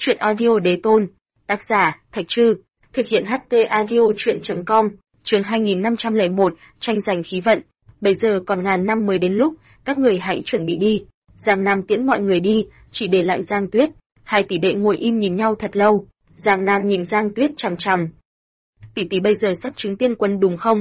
Chuyện audio đế tôn. Tác giả, Thạch Trư. Thực hiện HT audio chuyện.com. Chương 2501, tranh giành khí vận. Bây giờ còn ngàn năm mới đến lúc, các người hãy chuẩn bị đi. Giang Nam tiễn mọi người đi, chỉ để lại Giang Tuyết. Hai tỷ đệ ngồi im nhìn nhau thật lâu. Giang Nam nhìn Giang Tuyết chằm chằm. Tỷ bây giờ sắp chứng tiên quân đúng không?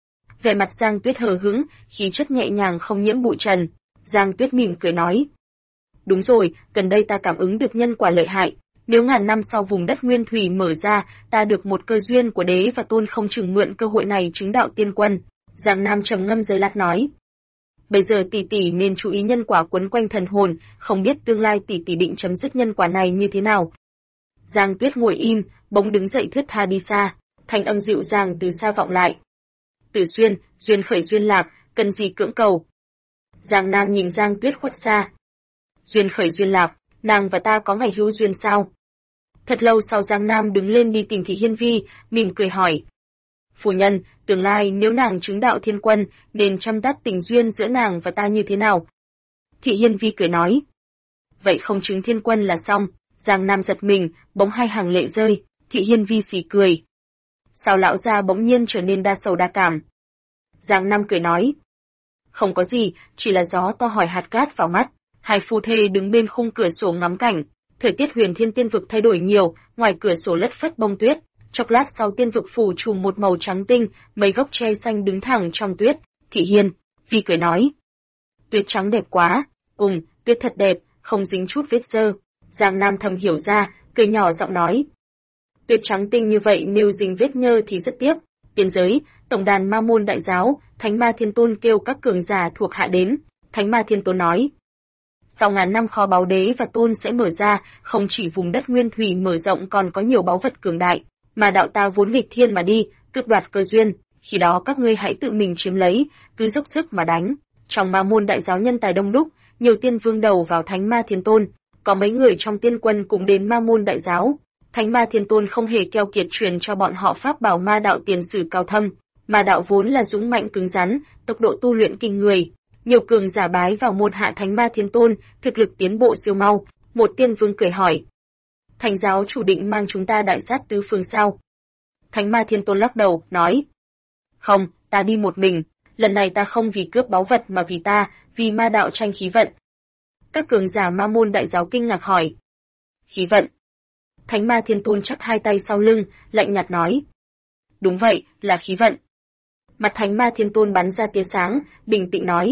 Vẻ mặt Giang Tuyết hờ hững, khí chất nhẹ nhàng không nhiễm bụi trần. Giang Tuyết mỉm cười nói. Đúng rồi, gần đây ta cảm ứng được nhân quả lợi hại. Nếu ngàn năm sau vùng đất nguyên thủy mở ra, ta được một cơ duyên của đế và tôn không chừng mượn cơ hội này chứng đạo tiên quân. Giang Nam trầm ngâm giây lát nói. Bây giờ tỷ nên chú ý nhân quả quấn quanh thần hồn, không biết tương lai tỷ định chấm dứt nhân quả này như thế nào. Giang Tuyết ngồi im, bỗng đứng dậy thướt tha đi xa, thanh âm dịu dàng từ xa vọng lại. Tử Xuyên, duyên khởi duyên lạc, cần gì cưỡng cầu. Giang Nam nhìn Giang Tuyết khuất xa. Duyên khởi duyên lạc, nàng và ta có ngày hữu duyên sao? Thật lâu sau Giang Nam đứng lên đi tìm Thị Hiên Vi, mỉm cười hỏi. Phu nhân, tương lai nếu nàng chứng đạo thiên quân, nên chăm đắp tình duyên giữa nàng và ta như thế nào? Thị Hiên Vi cười nói. Vậy không chứng thiên quân là xong. Giang Nam giật mình, bỗng hai hàng lệ rơi. Thị Hiên Vi xì cười. Sao lão gia bỗng nhiên trở nên đa sầu đa cảm? Giang Nam cười nói. Không có gì, chỉ là gió to hỏi hạt cát vào mắt. Hai phu thê đứng bên khung cửa sổ ngắm cảnh. Thời tiết Huyền Thiên Tiên Vực thay đổi nhiều, ngoài cửa sổ lất phất bông tuyết. Chốc lát sau tiên vực phủ trùm một màu trắng tinh, mấy gốc tre xanh đứng thẳng trong tuyết. Thị Hiên Vi cười nói. Tuyết trắng đẹp quá. Tuyết thật đẹp, không dính chút vết dơ. Giang Nam thầm hiểu ra, cười nhỏ giọng nói. Tuyết trắng tinh như vậy nếu dính vết nhơ thì rất tiếc. Tiên giới, tổng đàn Ma Môn Đại Giáo, Thánh Ma Thiên Tôn kêu các cường giả thuộc hạ đến. Thánh Ma Thiên Tôn nói. Sau ngàn năm kho báu đế và tôn sẽ mở ra, không chỉ vùng đất nguyên thủy mở rộng còn có nhiều báu vật cường đại, mà đạo ta vốn nghịch thiên mà đi, cướp đoạt cơ duyên, khi đó các ngươi hãy tự mình chiếm lấy, cứ dốc sức mà đánh. Trong Ma Môn Đại Giáo nhân tài đông đúc, nhiều tiên vương đầu vào Thánh Ma Thiên Tôn, có mấy người trong tiên quân cũng đến Ma Môn Đại Giáo. Thánh Ma Thiên Tôn không hề keo kiệt truyền cho bọn họ pháp bảo ma đạo tiền sử cao thâm, mà đạo vốn là dũng mạnh cứng rắn, tốc độ tu luyện kinh người. Nhiều cường giả bái vào môn hạ Thánh Ma Thiên Tôn, thực lực tiến bộ siêu mau. Một tiên vương cười hỏi. Thánh giáo chủ định mang chúng ta đại sát tứ phương sao? Thánh Ma Thiên Tôn lắc đầu, nói. Không, ta đi một mình. Lần này ta không vì cướp báu vật mà vì ma đạo tranh khí vận. Các cường giả Ma Môn Đại Giáo kinh ngạc hỏi. Khí vận. Thánh Ma Thiên Tôn chắp hai tay sau lưng, lạnh nhạt nói. Đúng vậy, là khí vận. Mặt Thánh Ma Thiên Tôn bắn ra tia sáng, bình tĩnh nói.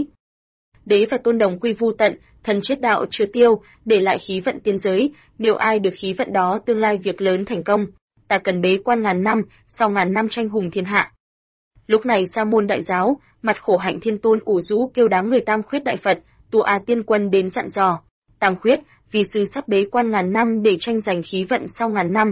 Đế và tôn đồng quy vu tận, thần chết đạo chưa tiêu, để lại khí vận tiên giới, nếu ai được khí vận đó tương lai việc lớn thành công, ta cần bế quan ngàn năm, sau ngàn năm tranh hùng thiên hạ. Lúc này Sa Môn Đại Giáo, mặt Khổ Hạnh Thiên Tôn ủ rũ kêu đám người Tam Khuyết Đại Phật, Tu A Tiên Quân đến dặn dò. Tam Khuyết, vì sư sắp bế quan ngàn năm để tranh giành khí vận sau ngàn năm,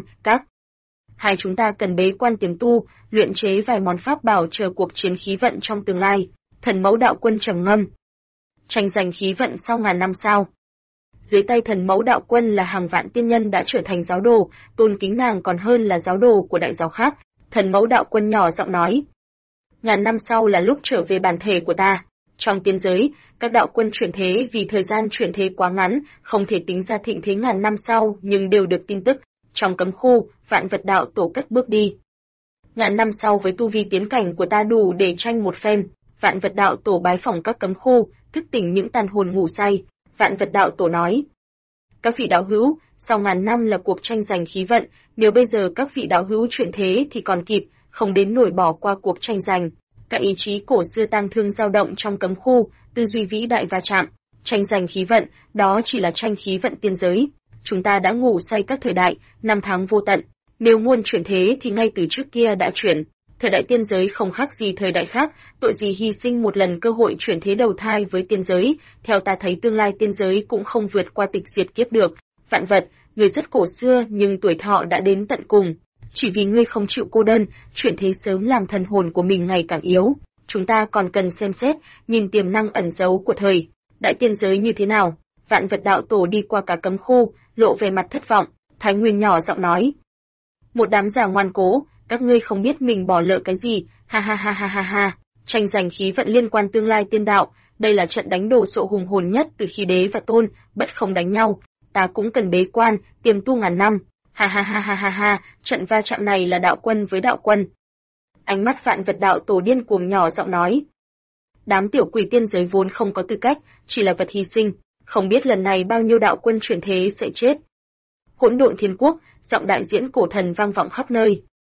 hai chúng ta cần bế quan tiềm tu, luyện chế vài món pháp bảo chờ cuộc chiến khí vận trong tương lai. Thần Mẫu Đạo Quân trầm ngâm. Tranh giành khí vận sau ngàn năm sao? Dưới tay Thần Mẫu Đạo Quân là hàng vạn tiên nhân đã trở thành giáo đồ, tôn kính nàng còn hơn là giáo đồ của đại giáo khác. Thần Mẫu Đạo Quân nhỏ giọng nói. Ngàn năm sau là lúc trở về bản thể của ta. Trong tiên giới, các đạo quân chuyển thế vì thời gian chuyển thế quá ngắn, không thể tính ra thịnh thế ngàn năm sau nhưng đều được tin tức. Trong cấm khu, Vạn Vật Đạo Tổ cất bước đi. Ngàn năm sau với tu vi tiến cảnh của ta đủ để tranh một phen. Vạn Vật Đạo Tổ bái phỏng các cấm khu, thức tỉnh những tàn hồn ngủ say. Vạn Vật Đạo Tổ nói. Các vị đạo hữu, sau ngàn năm là cuộc tranh giành khí vận, nếu bây giờ các vị đạo hữu chuyển thế thì còn kịp, không đến nổi bỏ qua cuộc tranh giành. Các ý chí cổ xưa tang thương dao động trong cấm khu, tư duy vĩ đại va chạm, tranh giành khí vận, đó chỉ là tranh khí vận tiên giới. Chúng ta đã ngủ say các thời đại, năm tháng vô tận, nếu muốn chuyển thế thì ngay từ trước kia đã chuyển. Thời đại tiên giới không khác gì thời đại khác, tội gì hy sinh một lần cơ hội chuyển thế đầu thai với tiên giới, theo ta thấy tương lai tiên giới cũng không vượt qua tịch diệt kiếp được. Vạn Vật, người rất cổ xưa nhưng tuổi thọ đã đến tận cùng. Chỉ vì ngươi không chịu cô đơn, chuyển thế sớm làm thần hồn của mình ngày càng yếu. Chúng ta còn cần xem xét, nhìn tiềm năng ẩn giấu của thời đại tiên giới như thế nào. Vạn Vật Đạo Tổ đi qua cả cấm khu, lộ về mặt thất vọng. Thái Nguyên nhỏ giọng nói. Một đám già ngoan cố, các ngươi không biết mình bỏ lỡ cái gì, ha ha ha ha ha ha. Tranh giành khí vận liên quan tương lai tiên đạo, đây là trận đánh đồ sộ hùng hồn nhất từ khi đế và tôn, bất không đánh nhau. ta cũng cần bế quan, tiềm tu ngàn năm. Ha ha ha ha ha ha, trận va chạm này là đạo quân với đạo quân. Ánh mắt Vạn Vật đạo tổ điên cuồng nhỏ giọng nói. Đám tiểu quỷ tiên giới vốn không có tư cách, chỉ là vật hy sinh, không biết lần này bao nhiêu đạo quân chuyển thế sẽ chết. Hỗn độn thiên quốc, giọng đại diễn cổ thần vang vọng khắp nơi.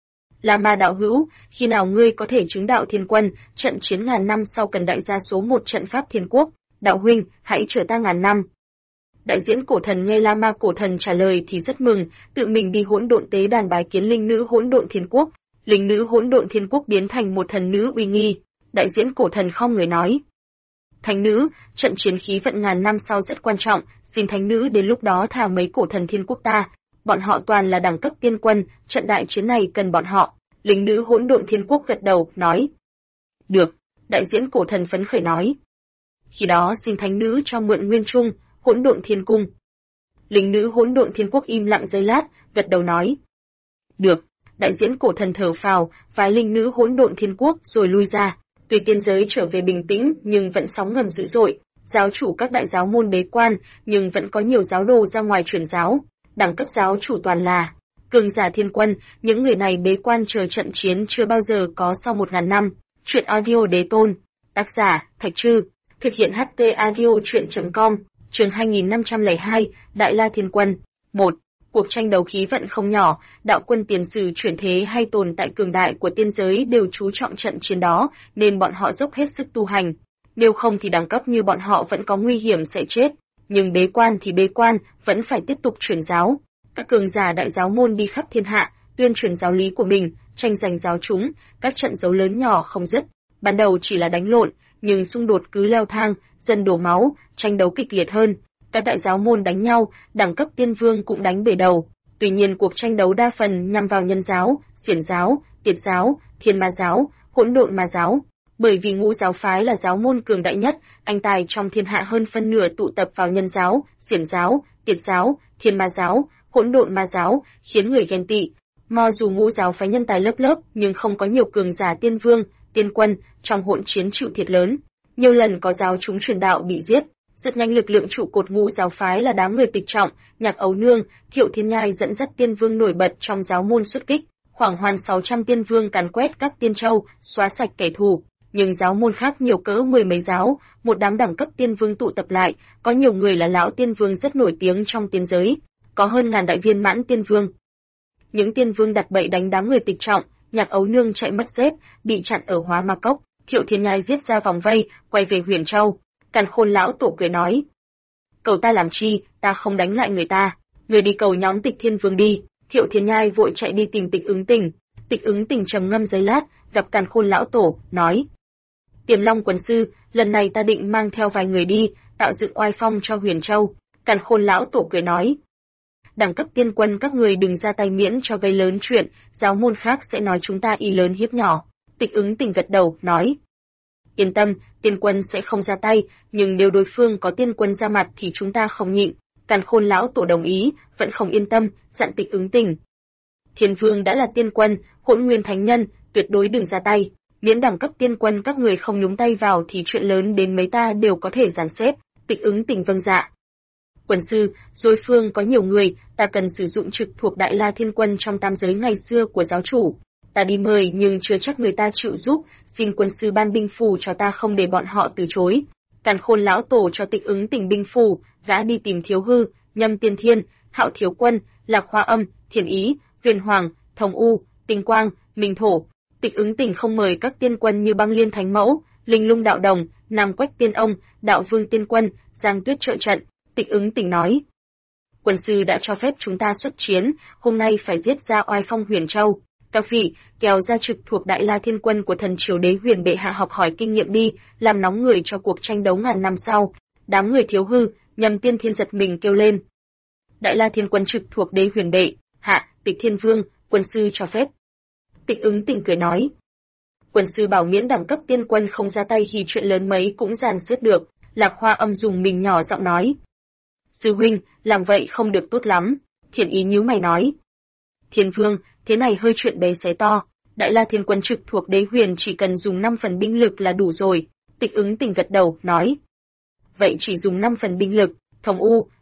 La Ma đạo hữu, khi nào ngươi có thể chứng đạo thiên quân, trận chiến ngàn năm sau cần đại gia số một trận pháp thiên quốc, đạo huynh, hãy chờ ta ngàn năm. Đại diễn cổ thần nghe La Ma cổ thần trả lời thì rất mừng, tự mình đi hỗn độn tế đàn bái kiến linh nữ hỗn độn thiên quốc. Linh nữ hỗn độn thiên quốc biến thành một thần nữ uy nghi. Đại diễn cổ thần không người nói. Thánh nữ, trận chiến khí vận ngàn năm sau rất quan trọng, xin thánh nữ đến lúc đó thả mấy cổ thần thiên quốc ta. Bọn họ toàn là đẳng cấp tiên quân, trận đại chiến này cần bọn họ. Linh nữ hỗn độn thiên quốc gật đầu, nói. Được, đại diễn cổ thần phấn khởi nói. Khi đó xin thánh nữ cho mượn nguyên trung, hỗn độn thiên cung. Linh nữ hỗn độn thiên quốc im lặng giây lát, gật đầu nói. Được, đại diễn cổ thần thở phào, vái linh nữ hỗn độn thiên quốc rồi lui ra. Tuy tiên giới trở về bình tĩnh nhưng vẫn sóng ngầm dữ dội, giáo chủ các đại giáo môn bế quan, nhưng vẫn có nhiều giáo đồ ra ngoài truyền giáo. Đẳng cấp giáo chủ toàn là cường giả thiên quân, những người này bế quan chờ trận chiến chưa bao giờ có sau 1000 năm. Truyện audio đế tôn, tác giả Thạch Trư, thực hiện HT audio truyện.com, chương 2502, Đại La Thiên Quân. 1. Cuộc tranh đấu khí vận không nhỏ, đạo quân tiền sử chuyển thế hay tồn tại cường đại của tiên giới đều chú trọng trận chiến đó, nên bọn họ dốc hết sức tu hành. Nếu không thì đẳng cấp như bọn họ vẫn có nguy hiểm sẽ chết. Nhưng bế quan thì bế quan, vẫn phải tiếp tục truyền giáo. Các cường giả đại giáo môn đi khắp thiên hạ, tuyên truyền giáo lý của mình, tranh giành giáo chúng, các trận đấu lớn nhỏ không dứt. Ban đầu chỉ là đánh lộn, nhưng xung đột cứ leo thang, dần đổ máu, tranh đấu kịch liệt hơn. Các đại giáo môn đánh nhau, đẳng cấp tiên vương cũng đánh bể đầu. Tuy nhiên cuộc tranh đấu đa phần nhằm vào nhân giáo, xiển giáo, tiệt giáo, thiên ma giáo, hỗn độn ma giáo. Bởi vì ngũ giáo phái là giáo môn cường đại nhất, anh tài trong thiên hạ hơn phân nửa tụ tập vào nhân giáo, xiển giáo, tiệt giáo, thiên ma giáo, hỗn độn ma giáo, khiến người ghen tị. Mặc dù ngũ giáo phái nhân tài lớp lớp, nhưng không có nhiều cường giả tiên vương, tiên quân, trong hỗn chiến chịu thiệt lớn. Nhiều lần có giáo chúng truyền đạo bị giết. Rất nhanh lực lượng trụ cột ngũ giáo phái là đám người Tịch Trọng, Nhạc Ấu Nương, Thiệu Thiên Nhai dẫn dắt tiên vương nổi bật trong giáo môn xuất kích, khoảng hoàn 600 tiên vương càn quét các tiên châu, xóa sạch kẻ thù. Nhưng giáo môn khác nhiều cỡ 10 mấy giáo, một đám đẳng cấp tiên vương tụ tập lại, có nhiều người là lão tiên vương rất nổi tiếng trong tiên giới, có hơn ngàn đại viên mãn tiên vương. Những tiên vương đặt bậy đánh đám người Tịch Trọng, Nhạc Ấu Nương chạy mất dép, bị chặn ở Hóa Ma Cốc, Thiệu Thiên Nhai giết ra vòng vây, quay về Huyền Châu. Càn Khôn lão tổ cười nói: "Cầu ta làm chi, ta không đánh lại người ta, người đi cầu nhóm Tịch Thiên Vương đi." Thiệu Thiên Nhai vội chạy đi tìm Tịch Ứng Tình. Tịch Ứng Tình trầm ngâm giây lát, gặp Càn Khôn lão tổ, nói: "Tiềm Long quần sư, lần này ta định mang theo vài người đi, tạo dựng oai phong cho Huyền Châu." Càn Khôn lão tổ cười nói: "Đẳng cấp tiên quân các người đừng ra tay miễn cho gây lớn chuyện, giáo môn khác sẽ nói chúng ta y lớn hiếp nhỏ." Tịch Ứng Tình gật đầu, nói: "Yên tâm, tiên quân sẽ không ra tay, nhưng nếu đối phương có tiên quân ra mặt thì chúng ta không nhịn." Càn Khôn lão tổ đồng ý, vẫn không yên tâm, dặn Tịch Ứng Tình: "Thiên Vương đã là tiên quân, Hỗn Nguyên Thánh Nhân, tuyệt đối đừng ra tay, miễn đẳng cấp tiên quân các người không nhúng tay vào thì chuyện lớn đến mấy ta đều có thể dàn xếp." Tịch Ứng Tình vâng dạ. "Quần sư, đối phương có nhiều người, ta cần sử dụng trực thuộc Đại La Thiên Quân trong tam giới ngày xưa của giáo chủ. Ta đi mời nhưng chưa chắc người ta chịu giúp, xin quân sư ban binh phù cho ta không để bọn họ từ chối." Càn Khôn lão tổ cho Tịch Ứng Tình binh phù, gã đi tìm Thiếu Hư, Nhâm Tiên Thiên, Hạo Thiếu Quân, Lạc Hoa Âm, Thiền Ý, Huyền Hoàng, Thông U, Tinh Quang, Minh Thổ. Tịch Ứng Tình không mời các tiên quân như Băng Liên Thánh Mẫu, Linh Lung Đạo Đồng, Nam Quách Tiên Ông, Đạo Vương Tiên Quân, Giang Tuyết trợ trận. Tịch Ứng Tình nói: "Quân sư đã cho phép chúng ta xuất chiến, hôm nay phải giết ra oai phong Huyền Châu. Các vị, kéo ra trực thuộc Đại La Thiên Quân của thần triều Đế Huyền bệ hạ học hỏi kinh nghiệm đi, làm nóng người cho cuộc tranh đấu ngàn năm sau." Đám người Thiếu Hư, Nhâm Tiên Thiên giật mình kêu lên: "Đại La Thiên Quân trực thuộc Đế Huyền bệ hạ, Tịch Thiên Vương, quân sư cho phép." Tịch Ứng Tình cười nói: "Quân sư bảo miễn đẳng cấp tiên quân không ra tay thì chuyện lớn mấy cũng dàn xếp được." Lạc Hoa Âm dùng mình nhỏ giọng nói: "Sư huynh, làm vậy không được tốt lắm." Thiền Ý nhíu mày nói: "Thiên Vương, thế này hơi chuyện bé xé to. Đại La Thiên Quân trực thuộc Đế Huyền chỉ cần dùng 5 phần binh lực là đủ rồi." Tịch Ứng Tình gật đầu, nói: "Vậy chỉ dùng 5 phần binh lực, Thông U,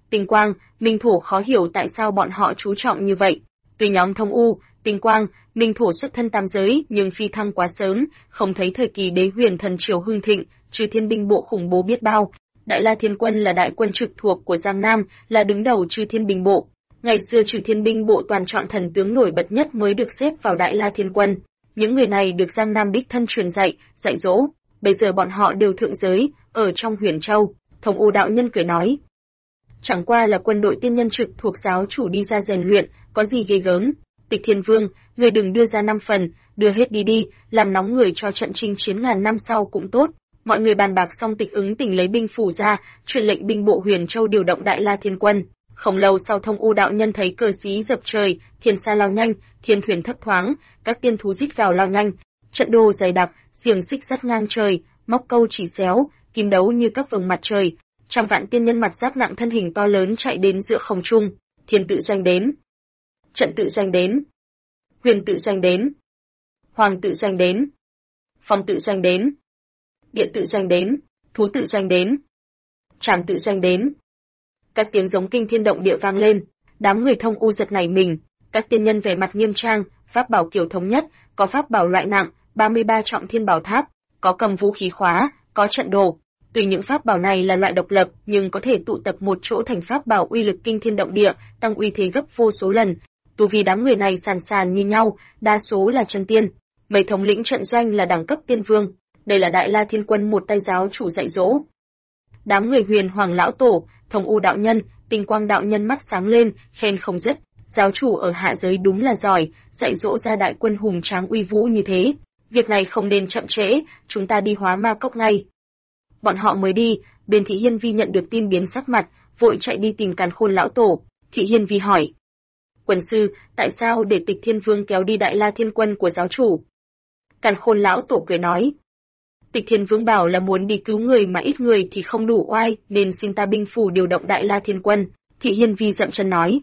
Tinh Quang, Minh Thổ khó hiểu tại sao bọn họ chú trọng như vậy. Tuy nhóm Thông U, Tinh Quang, Minh Thổ xuất thân tam giới, nhưng phi thăng quá sớm, không thấy thời kỳ Đế Huyền thần triều hưng thịnh, Trừ Thiên binh bộ khủng bố biết bao. Đại La Thiên Quân là đại quân trực thuộc của Giang Nam, là đứng đầu Trừ Thiên binh bộ. Ngày xưa Trừ Thiên binh bộ toàn chọn thần tướng nổi bật nhất mới được xếp vào Đại La Thiên Quân. Những người này được Giang Nam đích thân truyền dạy dỗ. Bây giờ bọn họ đều thượng giới, ở trong Huyền Châu. Thông U đạo nhân cười nói, chẳng qua là quân đội tiên nhân trực thuộc giáo chủ đi ra rèn luyện, có gì ghê gớm. Tịch Thiên Vương, người đừng đưa ra 5 phần, đưa hết đi, làm nóng người cho trận chinh chiến ngàn năm sau cũng tốt. Mọi người bàn bạc xong, Tịch Ứng Tỉnh lấy binh phủ ra, truyền lệnh binh bộ Huyền Châu điều động Đại La Thiên Quân. Không lâu sau, Thông U đạo nhân thấy cờ xí dập trời, thiên sa lao nhanh, thiên thuyền thấp thoáng, các tiên thú rít gào lao nhanh, trận đồ dày đặc, xiềng xích dắt ngang trời, móc câu chỉ xéo, kim đấu như các vầng mặt trời. Trăm vạn tiên nhân mặt giáp nặng thân hình to lớn chạy đến giữa không trung. Thiên tự doanh đến, trận tự doanh đến, huyền tự doanh đến, hoàng tự doanh đến, phong tự doanh đến, địa tự doanh đến, thú tự doanh đến, trảm tự doanh đến. Các tiếng giống kinh thiên động địa vang lên, đám người Thông U giật nảy mình. Các tiên nhân vẻ mặt nghiêm trang, pháp bảo kiểu thống nhất, có pháp bảo loại nặng, 33 trọng thiên bảo tháp, có cầm vũ khí khóa, có trận đồ. Tuy những pháp bảo này là loại độc lập, nhưng có thể tụ tập một chỗ thành pháp bảo uy lực kinh thiên động địa, tăng uy thế gấp vô số lần. Tu vi đám người này sàn sàn như nhau, đa số là chân tiên. Mấy thống lĩnh trận doanh là đẳng cấp tiên vương. Đây là Đại La Thiên Quân một tay giáo chủ dạy dỗ. Đám người Huyền Hoàng lão tổ, Thông U đạo nhân, Tinh Quang đạo nhân mắt sáng lên, khen không dứt. Giáo chủ ở hạ giới đúng là giỏi, dạy dỗ ra đại quân hùng tráng uy vũ như thế. Việc này không nên chậm trễ, chúng ta đi Hóa Ma Cốc ngay. Bọn họ mới đi, bên Thị Hiên Vi nhận được tin biến sắc mặt, vội chạy đi tìm Càn Khôn lão tổ. Thị Hiên Vi hỏi, quần sư, tại sao để Tịch Thiên Vương kéo đi Đại La Thiên Quân của giáo chủ? Càn Khôn lão tổ cười nói, Tịch Thiên Vương bảo là muốn đi cứu người mà ít người thì không đủ oai, nên xin ta binh phủ điều động Đại La Thiên Quân. Thị Hiên Vi dậm chân nói,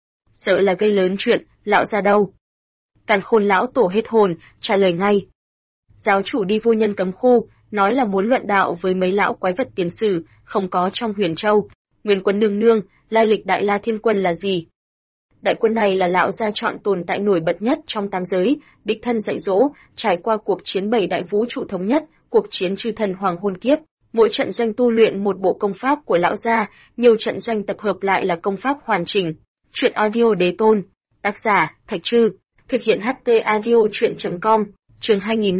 sợ là gây lớn chuyện, lão ra đâu? Càn Khôn lão tổ hết hồn, trả lời ngay, giáo chủ đi vô nhân cấm khu, nói là muốn luận đạo với mấy lão quái vật tiền sử, không có trong Huyền Châu. Nguyên Quân nương nương, lai lịch Đại La Thiên Quân là gì? Đại quân này là lão gia chọn tồn tại nổi bật nhất trong tam giới, đích thân dạy dỗ, trải qua cuộc chiến 7 đại vũ trụ thống nhất, cuộc chiến chư thần hoàng hôn kiếp, mỗi trận doanh tu luyện một bộ công pháp của lão gia, nhiều trận doanh tập hợp lại là công pháp hoàn chỉnh. Truyện audio đế tôn, tác giả Thạch Trư, thực hiện HT audio truyện.com, chương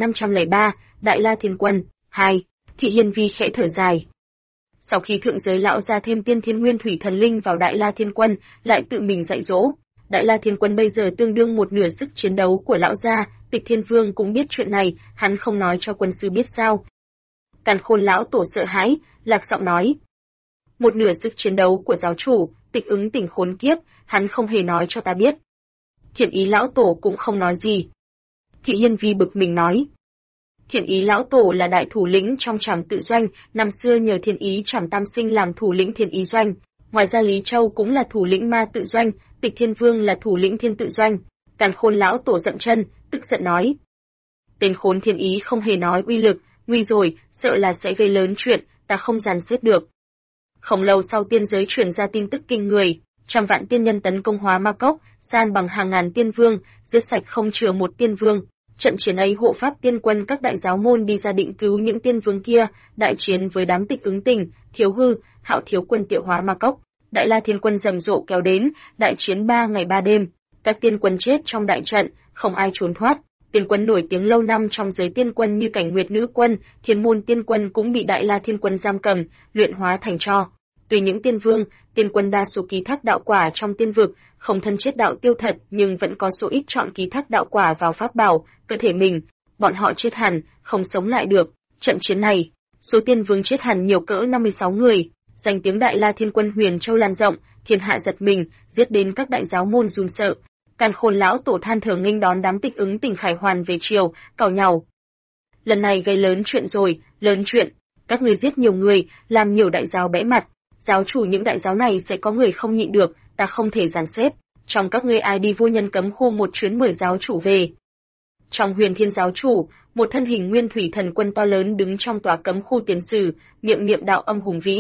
2503, Đại La Thiên Quân 2. Thị Hiên Vi khẽ thở dài. Sau khi thượng giới lão gia thêm tiên thiên nguyên thủy thần linh vào Đại La Thiên Quân, lại tự mình dạy dỗ. Đại La Thiên Quân bây giờ tương đương một nửa sức chiến đấu của lão gia. Tịch Thiên Vương cũng biết chuyện này, hắn không nói cho quân sư biết sao? Càn Khôn lão tổ sợ hãi, lạc giọng nói, một nửa sức chiến đấu của giáo chủ, Tịch Ứng Tỉnh khốn kiếp, hắn không hề nói cho ta biết. Thiện Ý lão tổ cũng không nói gì. Thị Hiên Vi bực mình nói, Thiện Ý lão tổ là đại thủ lĩnh trong Trảm Tự Doanh, năm xưa nhờ Thiên Ý Trảm Tam Sinh làm thủ lĩnh Thiên Ý Doanh. Ngoài ra Lý Châu cũng là thủ lĩnh Ma Tự Doanh, Tịch Thiên Vương là thủ lĩnh Thiên Tự Doanh. Càn Khôn lão tổ dậm chân, tức giận nói, tên khốn Thiên Ý không hề nói uy lực, nguy rồi, sợ là sẽ gây lớn chuyện, ta không dàn xếp được. Không lâu sau, tiên giới truyền ra tin tức kinh người, trăm vạn tiên nhân tấn công Hóa Ma Cốc, san bằng hàng ngàn tiên vương, giết sạch không chừa một tiên vương. Trận chiến ấy hộ pháp tiên quân các đại giáo môn đi ra định cứu những tiên vương kia, đại chiến với đám Tịch Ứng Tỉnh, Thiếu Hư, Hạo Thiếu Quân tiệu Hóa Ma Cốc. Đại La Thiên Quân rầm rộ kéo đến, đại chiến 3 ngày 3 đêm. Các tiên quân chết trong đại trận, không ai trốn thoát. Tiên quân nổi tiếng lâu năm trong giới tiên quân như Cảnh Nguyệt Nữ Quân, Thiên Môn Tiên Quân cũng bị Đại La Thiên Quân giam cầm, luyện hóa thành tro. Tuy những tiên vương, tiên quân đa số ký thác đạo quả trong tiên vực, không thân chết đạo tiêu thật, nhưng vẫn có số ít chọn ký thác đạo quả vào pháp bảo, cơ thể mình. Bọn họ chết hẳn, không sống lại được. Trận chiến này, số tiên vương chết hẳn nhiều cỡ 56 người. Danh tiếng Đại La Thiên Quân Huyền Châu lan rộng, thiên hạ giật mình, giết đến các đại giáo môn run sợ. Càn Khôn lão tổ than thở nghênh đón đám Tịch Ứng Tỉnh khải hoàn về triều, càu nhàu. Lần này gây lớn chuyện rồi, lớn chuyện. Các ngươi giết nhiều người, làm nhiều đại giáo bẽ mặt. Giáo chủ những đại giáo này sẽ có người không nhịn được, ta không thể dàn xếp. Trong các ngươi ai đi vô nhân cấm khu một chuyến mời giáo chủ về. Trong Huyền Thiên giáo chủ, một thân hình nguyên thủy thần quân to lớn đứng trong tòa cấm khu tiền sử, miệng niệm đạo âm hùng vĩ.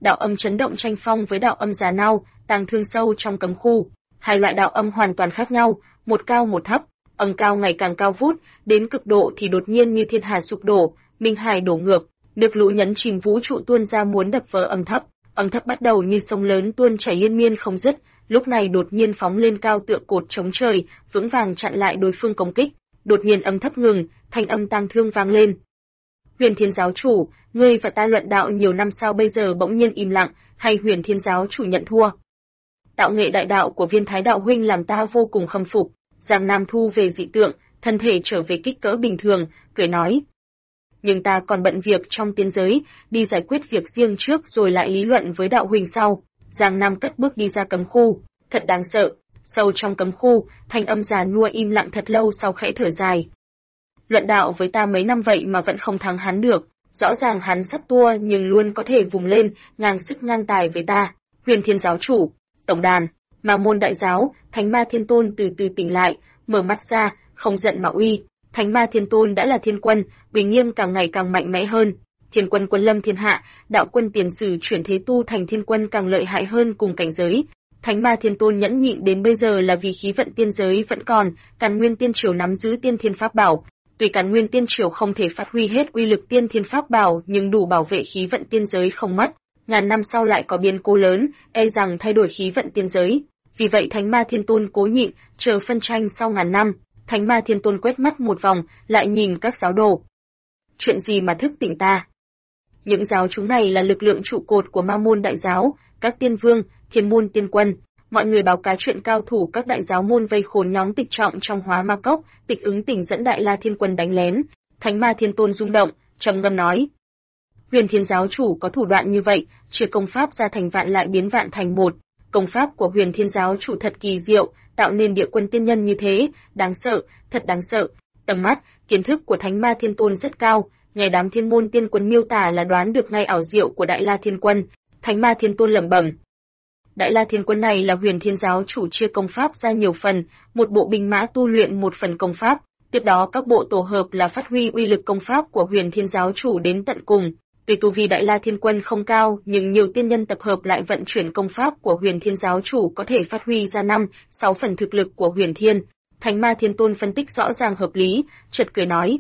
Đạo âm chấn động tranh phong với đạo âm già nao, tàng thương sâu trong cấm khu. Hai loại đạo âm hoàn toàn khác nhau, một cao một thấp, âm cao ngày càng cao vút, đến cực độ thì đột nhiên như thiên hà sụp đổ, minh hải đổ ngược, nước lũ nhấn chìm vũ trụ tuôn ra muốn đập vỡ âm thấp bắt đầu như sông lớn tuôn chảy liên miên không dứt, lúc này đột nhiên phóng lên cao tựa cột chống trời, vững vàng chặn lại đối phương công kích. Đột nhiên âm thấp ngừng, thanh âm tang thương vang lên. Huyền Thiên giáo chủ, ngươi và ta luận đạo nhiều năm sao bây giờ bỗng nhiên im lặng, hay Huyền Thiên giáo chủ nhận thua? Tạo nghệ đại đạo của Viên Thái đạo huynh làm ta vô cùng khâm phục. Giang Nam thu về dị tượng, thân thể trở về kích cỡ bình thường, cười nói. Nhưng ta còn bận việc trong tiên giới, đi giải quyết việc riêng trước rồi lại lý luận với đạo huynh sau. Giang Nam cất bước đi ra cấm khu, thật đáng sợ. Sâu trong cấm khu, thanh âm già nua im lặng thật lâu sau khẽ thở dài. Luận đạo với ta mấy năm vậy mà vẫn không thắng hắn được, rõ ràng hắn sắp thua nhưng luôn có thể vùng lên, ngang sức ngang tài với ta. Huyền Thiên giáo chủ, tổng đàn, Ma môn đại giáo, Thánh Ma Thiên Tôn từ từ tỉnh lại, mở mắt ra, không giận mà uy. Thánh Ma Thiên Tôn đã là thiên quân, uy nghiêm càng ngày càng mạnh mẽ hơn. Thiên quân quân lâm thiên hạ, đạo quân tiền sử chuyển thế tu thành thiên quân càng lợi hại hơn cùng cảnh giới. Thánh Ma Thiên Tôn nhẫn nhịn đến bây giờ là vì khí vận tiên giới vẫn còn, Càn Nguyên Tiên Triều nắm giữ tiên thiên pháp bảo. Tuy Càn Nguyên Tiên Triều không thể phát huy hết uy lực tiên thiên pháp bảo nhưng đủ bảo vệ khí vận tiên giới không mất. Ngàn năm sau lại có biến cố lớn, e rằng thay đổi khí vận tiên giới. Vì vậy Thánh Ma Thiên Tôn cố nhịn, chờ phân tranh sau ngàn năm. Thánh Ma Thiên Tôn quét mắt một vòng, lại nhìn các giáo đồ. Chuyện gì mà thức tỉnh ta? Những giáo chúng này là lực lượng trụ cột của Ma môn đại giáo, các tiên vương, thiên môn tiên quân. Mọi người báo cáo chuyện cao thủ các đại giáo môn vây khốn nhóm Tịch Trọng trong Hóa Ma Cốc, Tịch Ứng Tỉnh dẫn Đại La Thiên Quân đánh lén. Thánh Ma Thiên Tôn rung động, trầm ngâm nói: Huyền Thiên giáo chủ có thủ đoạn như vậy, chia công pháp ra thành vạn lại biến vạn thành một. Công pháp của Huyền Thiên giáo chủ thật kỳ diệu, tạo nên địa quân tiên nhân như thế, đáng sợ, thật đáng sợ. Tầm mắt, kiến thức của Thánh Ma Thiên Tôn rất cao, nghe đám thiên môn tiên quân miêu tả là đoán được ngay ảo diệu của Đại La Thiên Quân. Thánh Ma Thiên Tôn lẩm bẩm: Đại La Thiên Quân này là Huyền Thiên giáo chủ chia công pháp ra nhiều phần, một bộ binh mã tu luyện một phần công pháp, tiếp đó các bộ tổ hợp là phát huy uy lực công pháp của Huyền Thiên giáo chủ đến tận cùng. Tuy tu vi Đại La Thiên Quân không cao, nhưng nhiều tiên nhân tập hợp lại vận chuyển công pháp của Huyền Thiên giáo chủ có thể phát huy ra 5-6 phần thực lực của Huyền Thiên. Thánh Ma Thiên Tôn phân tích rõ ràng hợp lý, chợt cười nói: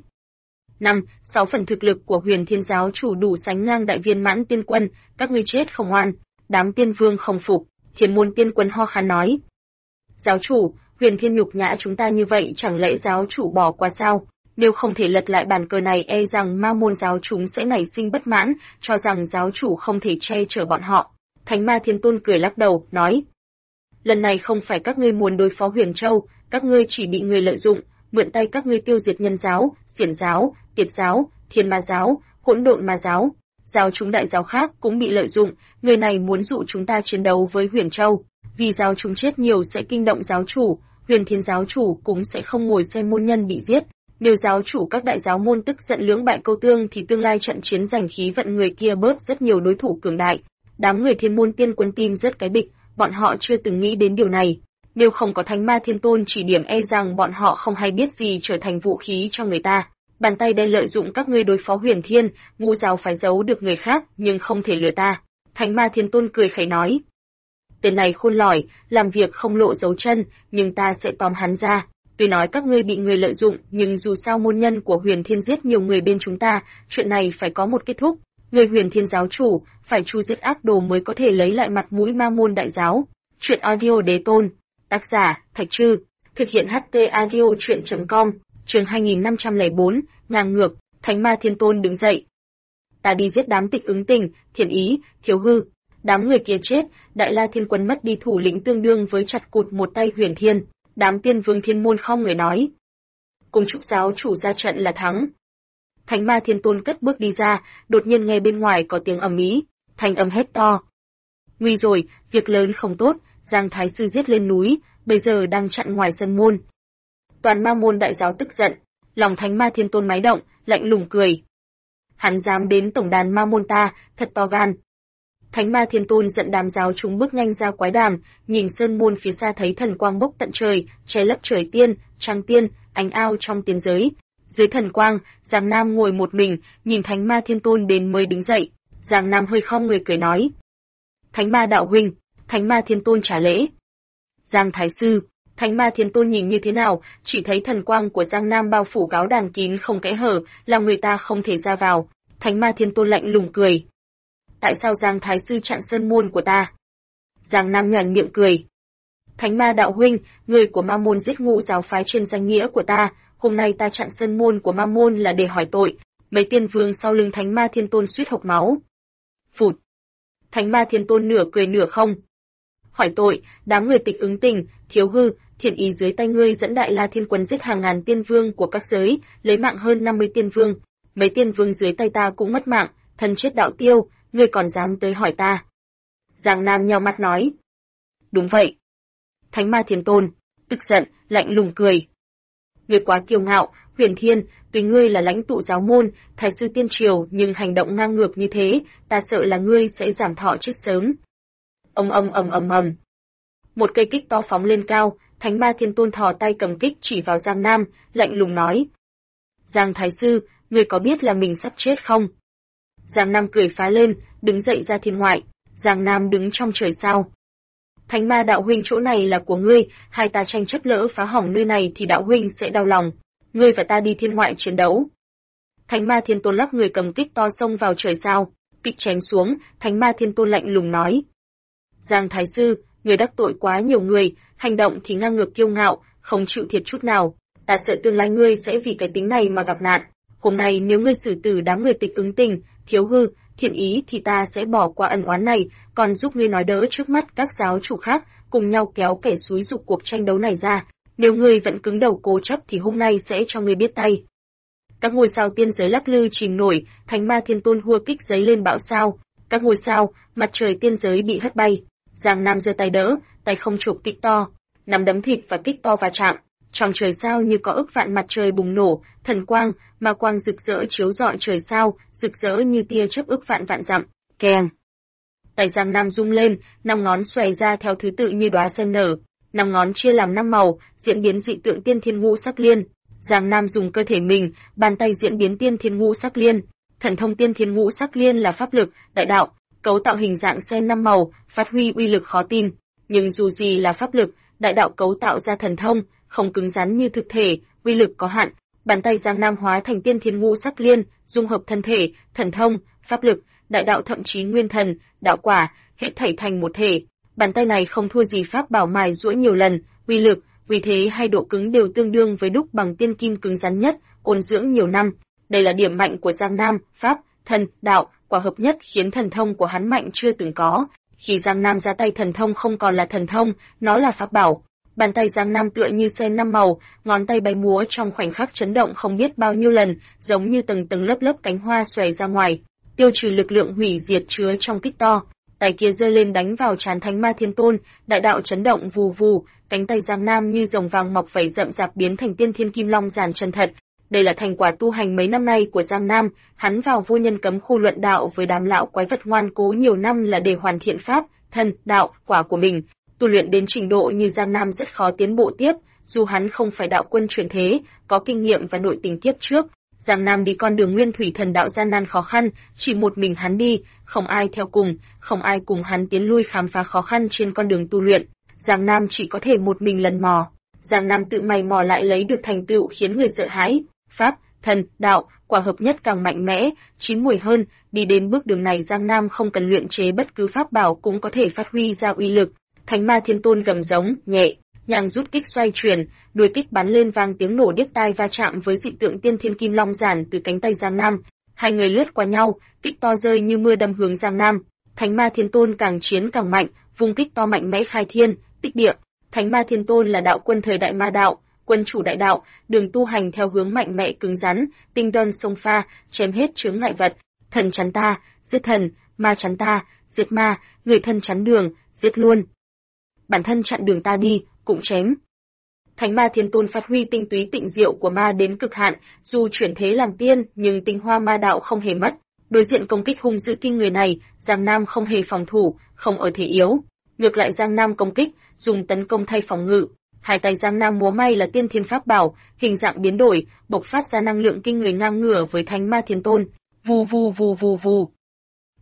5-6 phần thực lực của Huyền Thiên giáo chủ đủ sánh ngang đại viên mãn tiên quân, các ngươi chết không oan. Đám tiên vương không phục, Thiên môn tiên quân ho khan nói: Giáo chủ, Huyền Thiên nhục nhã chúng ta như vậy chẳng lẽ giáo chủ bỏ qua sao? Nếu không thể lật lại bàn cờ này e rằng Ma môn giáo chúng sẽ nảy sinh bất mãn, cho rằng giáo chủ không thể che chở bọn họ. Thánh Ma Thiên Tôn cười lắc đầu, nói: Lần này không phải các ngươi muốn đối phó Huyền Châu, các ngươi chỉ bị người lợi dụng, mượn tay các ngươi tiêu diệt Nhân giáo, Xiển giáo, Tiệt giáo, Thiên Ma giáo, Hỗn Độn Ma giáo. Giáo chúng đại giáo khác cũng bị lợi dụng, người này muốn dụ chúng ta chiến đấu với Huyền Châu. Vì giáo chúng chết nhiều sẽ kinh động giáo chủ, Huyền Thiên giáo chủ cũng sẽ không ngồi xem môn nhân bị giết. Nếu giáo chủ các đại giáo môn tức giận lưỡng bại câu tương thì tương lai trận chiến giành khí vận người kia bớt rất nhiều đối thủ cường đại. Đám người Thiên môn tiên quân tim rất cái bịch, bọn họ chưa từng nghĩ đến điều này. Nếu không có Thánh Ma Thiên Tôn chỉ điểm e rằng bọn họ không hay biết gì trở thành vũ khí cho người ta. Bàn tay đen lợi dụng các ngươi đối phó Huyền Thiên, Ngũ giáo phải giấu được người khác nhưng không thể lừa ta. Thánh Ma Thiên Tôn cười khẩy nói: Tên này khôn lỏi, làm việc không lộ dấu chân, nhưng ta sẽ tóm hắn ra. Tuy nói các ngươi bị người lợi dụng, nhưng dù sao môn nhân của Huyền Thiên giết nhiều người bên chúng ta, chuyện này phải có một kết thúc. Người Huyền Thiên giáo chủ phải tru diệt ác đồ mới có thể lấy lại mặt mũi Ma môn đại giáo. Truyện audio Đế Tôn, tác giả Thạch Trư, thực hiện HT audio truyện.com. Chương 2504, ngang ngược. Thánh Ma Thiên Tôn đứng dậy: Ta đi giết đám Tịch Ứng Tình, Thiện Ý, Thiếu Hư. Đám người kia chết, Đại La Thiên Quân mất đi thủ lĩnh tương đương với chặt cụt một tay Huyền Thiên. Đám tiên vương thiên môn không người nói: Cùng chúc giáo chủ ra trận là thắng. Thánh Ma Thiên Tôn cất bước đi ra, đột nhiên nghe bên ngoài có tiếng ầm ĩ, thanh âm hét to: Nguy rồi, việc lớn không tốt, Giang Thái Sư giết lên núi, bây giờ đang chặn ngoài sân môn. Toàn Ma môn đại giáo tức giận, lòng Thánh Ma Thiên Tôn máy động, lạnh lùng cười: Hắn dám đến tổng đàn Ma môn ta, thật to gan. Thánh Ma Thiên Tôn giận đám giáo chúng bước nhanh ra quái đàm, nhìn sơn môn phía xa thấy thần quang bốc tận trời, che lấp trời tiên, trăng tiên, ánh ao trong tiên giới. Dưới thần quang, Giang Nam ngồi một mình, nhìn Thánh Ma Thiên Tôn đến mới đứng dậy. Giang Nam hơi khom người cười nói: Thánh Ma đạo huynh. Thánh Ma Thiên Tôn trả lễ. Giang Thái Sư. Thánh Ma Thiên Tôn nhìn như thế nào, chỉ thấy thần quang của Giang Nam bao phủ gáo đàn kín không kẽ hở, làm người ta không thể ra vào. Thánh Ma Thiên Tôn lạnh lùng cười. Tại sao Giang Thái Sư chặn sơn môn của ta? Giang Nam nhoẻn miệng cười. Thánh Ma đạo huynh, người của Ma môn giết Ngũ giáo phái trên danh nghĩa của ta, hôm nay ta chặn sơn môn của Ma môn là để hỏi tội. Mấy tiên vương sau lưng Thánh Ma Thiên Tôn suýt hộc máu. Phụt. Thánh Ma Thiên Tôn nửa cười nửa không. Hỏi tội, đám người Tịch Ứng Tình, Thiếu Hư, Thiện Ý dưới tay ngươi dẫn Đại La Thiên Quân giết hàng ngàn tiên vương của các giới, lấy mạng hơn 50 tiên vương. Mấy tiên vương dưới tay ta cũng mất mạng, thân chết đạo tiêu, ngươi còn dám tới hỏi ta? Giang Nam nheo mắt nói. Đúng vậy. Thánh Ma Thiên Tôn, tức giận, lạnh lùng cười. Ngươi quá kiêu ngạo, Huyền Thiên, tuy ngươi là lãnh tụ giáo môn, thái sư tiên triều, nhưng hành động ngang ngược như thế, ta sợ là ngươi sẽ giảm thọ chết sớm. Ầm. Một cây kích to phóng lên cao, Thánh Ma Thiên Tôn thò tay cầm kích chỉ vào Giang Nam, lạnh lùng nói. Giang Thái Sư, ngươi có biết là mình sắp chết không? Giang Nam cười phá lên, đứng dậy ra thiên ngoại. Giang Nam đứng trong trời sao. Thánh Ma đạo huynh, chỗ này là của ngươi, hai ta tranh chấp lỡ phá hỏng nơi này thì đạo huynh sẽ đau lòng. Ngươi và ta đi thiên ngoại chiến đấu. Thánh Ma Thiên Tôn lắp người cầm kích to xông vào trời sao, kích chém xuống, Thánh Ma Thiên Tôn lạnh lùng nói. Giang Thái Sư, người đắc tội quá nhiều người, hành động thì ngang ngược kiêu ngạo, không chịu thiệt chút nào. Ta sợ tương lai ngươi sẽ vì cái tính này mà gặp nạn. Hôm nay nếu ngươi xử tử đám người Tịch Ứng Tình, Thiếu Hư, Thiện Ý thì ta sẽ bỏ qua ân oán này, còn giúp ngươi nói đỡ trước mắt các giáo chủ khác, cùng nhau kéo kẻ xúi dục cuộc tranh đấu này ra. Nếu ngươi vẫn cứng đầu cố chấp thì hôm nay sẽ cho ngươi biết tay. Các ngôi sao tiên giới lắc lư chìm nổi, Thánh Ma Thiên Tôn hua kích giấy lên bão sao. Các ngôi sao, mặt trời tiên giới bị hất bay. Giang Nam giơ tay đỡ, tay không chụp kích to, nắm đấm thịt và kích to va chạm. Trong trời sao như có ức vạn mặt trời bùng nổ, thần quang, ma quang rực rỡ chiếu rọi trời sao, rực rỡ như tia chớp ức vạn vạn dặm. Keng. Tay Giang Nam rung lên, 5 ngón xòe ra theo thứ tự như đóa sen nở. 5 ngón chia làm 5 màu, diễn biến dị tượng tiên thiên ngũ sắc liên. Giang Nam dùng cơ thể mình, bàn tay diễn biến tiên thiên ngũ sắc liên. Thần thông tiên thiên ngũ sắc liên là pháp lực, đại đạo, cấu tạo hình dạng sen 5 màu, phát huy uy lực khó tin. Nhưng dù gì là pháp lực, đại đạo cấu tạo ra thần thông, không cứng rắn như thực thể, uy lực có hạn. Bàn tay Giang Nam hóa thành tiên thiên ngũ sắc liên, dung hợp thân thể, thần thông, pháp lực, đại đạo thậm chí nguyên thần, đạo quả, hết thảy thành một thể. Bàn tay này không thua gì pháp bảo mài giũa nhiều lần, uy lực, uy thế hay độ cứng đều tương đương với đúc bằng tiên kim cứng rắn nhất, ôn dưỡng nhiều năm. Đây là điểm mạnh của Giang Nam, pháp, thần, đạo, quả hợp nhất khiến thần thông của hắn mạnh chưa từng có. Khi Giang Nam ra tay thần thông không còn là thần thông, nó là pháp bảo. Bàn tay Giang Nam tựa như sen 5 màu, ngón tay bay múa trong khoảnh khắc chấn động không biết bao nhiêu lần, giống như tầng tầng lớp lớp cánh hoa xòe ra ngoài, tiêu trừ lực lượng hủy diệt chứa trong kích to. Tay kia giơ lên đánh vào trán Thánh Ma Thiên Tôn, đại đạo chấn động vù vù, cánh tay Giang Nam như rồng vàng mọc vảy rậm rạp biến thành tiên thiên kim long giàn chân thật. Đây là thành quả tu hành mấy năm nay của Giang Nam, hắn vào vô nhân cấm khu luận đạo với đám lão quái vật ngoan cố nhiều năm là để hoàn thiện pháp, thân, đạo, quả của mình. Tu luyện đến trình độ như Giang Nam rất khó tiến bộ tiếp, dù hắn không phải đạo quân chuyển thế, có kinh nghiệm và nội tình kiếp trước. Giang Nam đi con đường nguyên thủy thần đạo gian nan khó khăn, chỉ một mình hắn đi, không ai theo cùng, không ai cùng hắn tiến lui khám phá khó khăn trên con đường tu luyện. Giang Nam chỉ có thể một mình lần mò. Giang Nam tự mày mò lại lấy được thành tựu khiến người sợ hãi. Pháp, thần, đạo, quả hợp nhất càng mạnh mẽ, chín mùi hơn. Đi đến bước đường này Giang Nam không cần luyện chế bất cứ pháp bảo cũng có thể phát huy ra uy lực. Thánh Ma Thiên Tôn gầm giống, nhẹ nhàng rút kích xoay chuyển, đuôi kích bắn lên vang tiếng nổ điếc tai va chạm với dị tượng tiên thiên kim long giản từ cánh tay Giang Nam. Hai người lướt qua nhau, kích to rơi như mưa đâm hướng Giang Nam. Thánh Ma Thiên Tôn càng chiến càng mạnh, vung kích to mạnh mẽ khai thiên, tích địa. Thánh Ma Thiên Tôn là đạo quân thời đại ma đạo, quân chủ đại đạo, đường tu hành theo hướng mạnh mẽ cứng rắn, tinh đoan sông pha, chém hết chướng ngại vật. Thần chắn ta, giết thần, ma chắn ta, giết ma, người thân chắn đường, giết luôn. Bản thân chặn đường ta đi, cũng chém. Thánh Ma Thiên Tôn phát huy tinh túy tịnh diệu của ma đến cực hạn, dù chuyển thế làm tiên, nhưng tinh hoa ma đạo không hề mất. Đối diện công kích hung dữ kinh người này, Giang Nam không hề phòng thủ, không ở thế yếu. Ngược lại Giang Nam công kích, dùng tấn công thay phòng ngự. Hai tay Giang Nam múa may là tiên thiên pháp bảo, hình dạng biến đổi, bộc phát ra năng lượng kinh người ngang ngửa với Thánh Ma Thiên Tôn. Vù vù vù vù vù.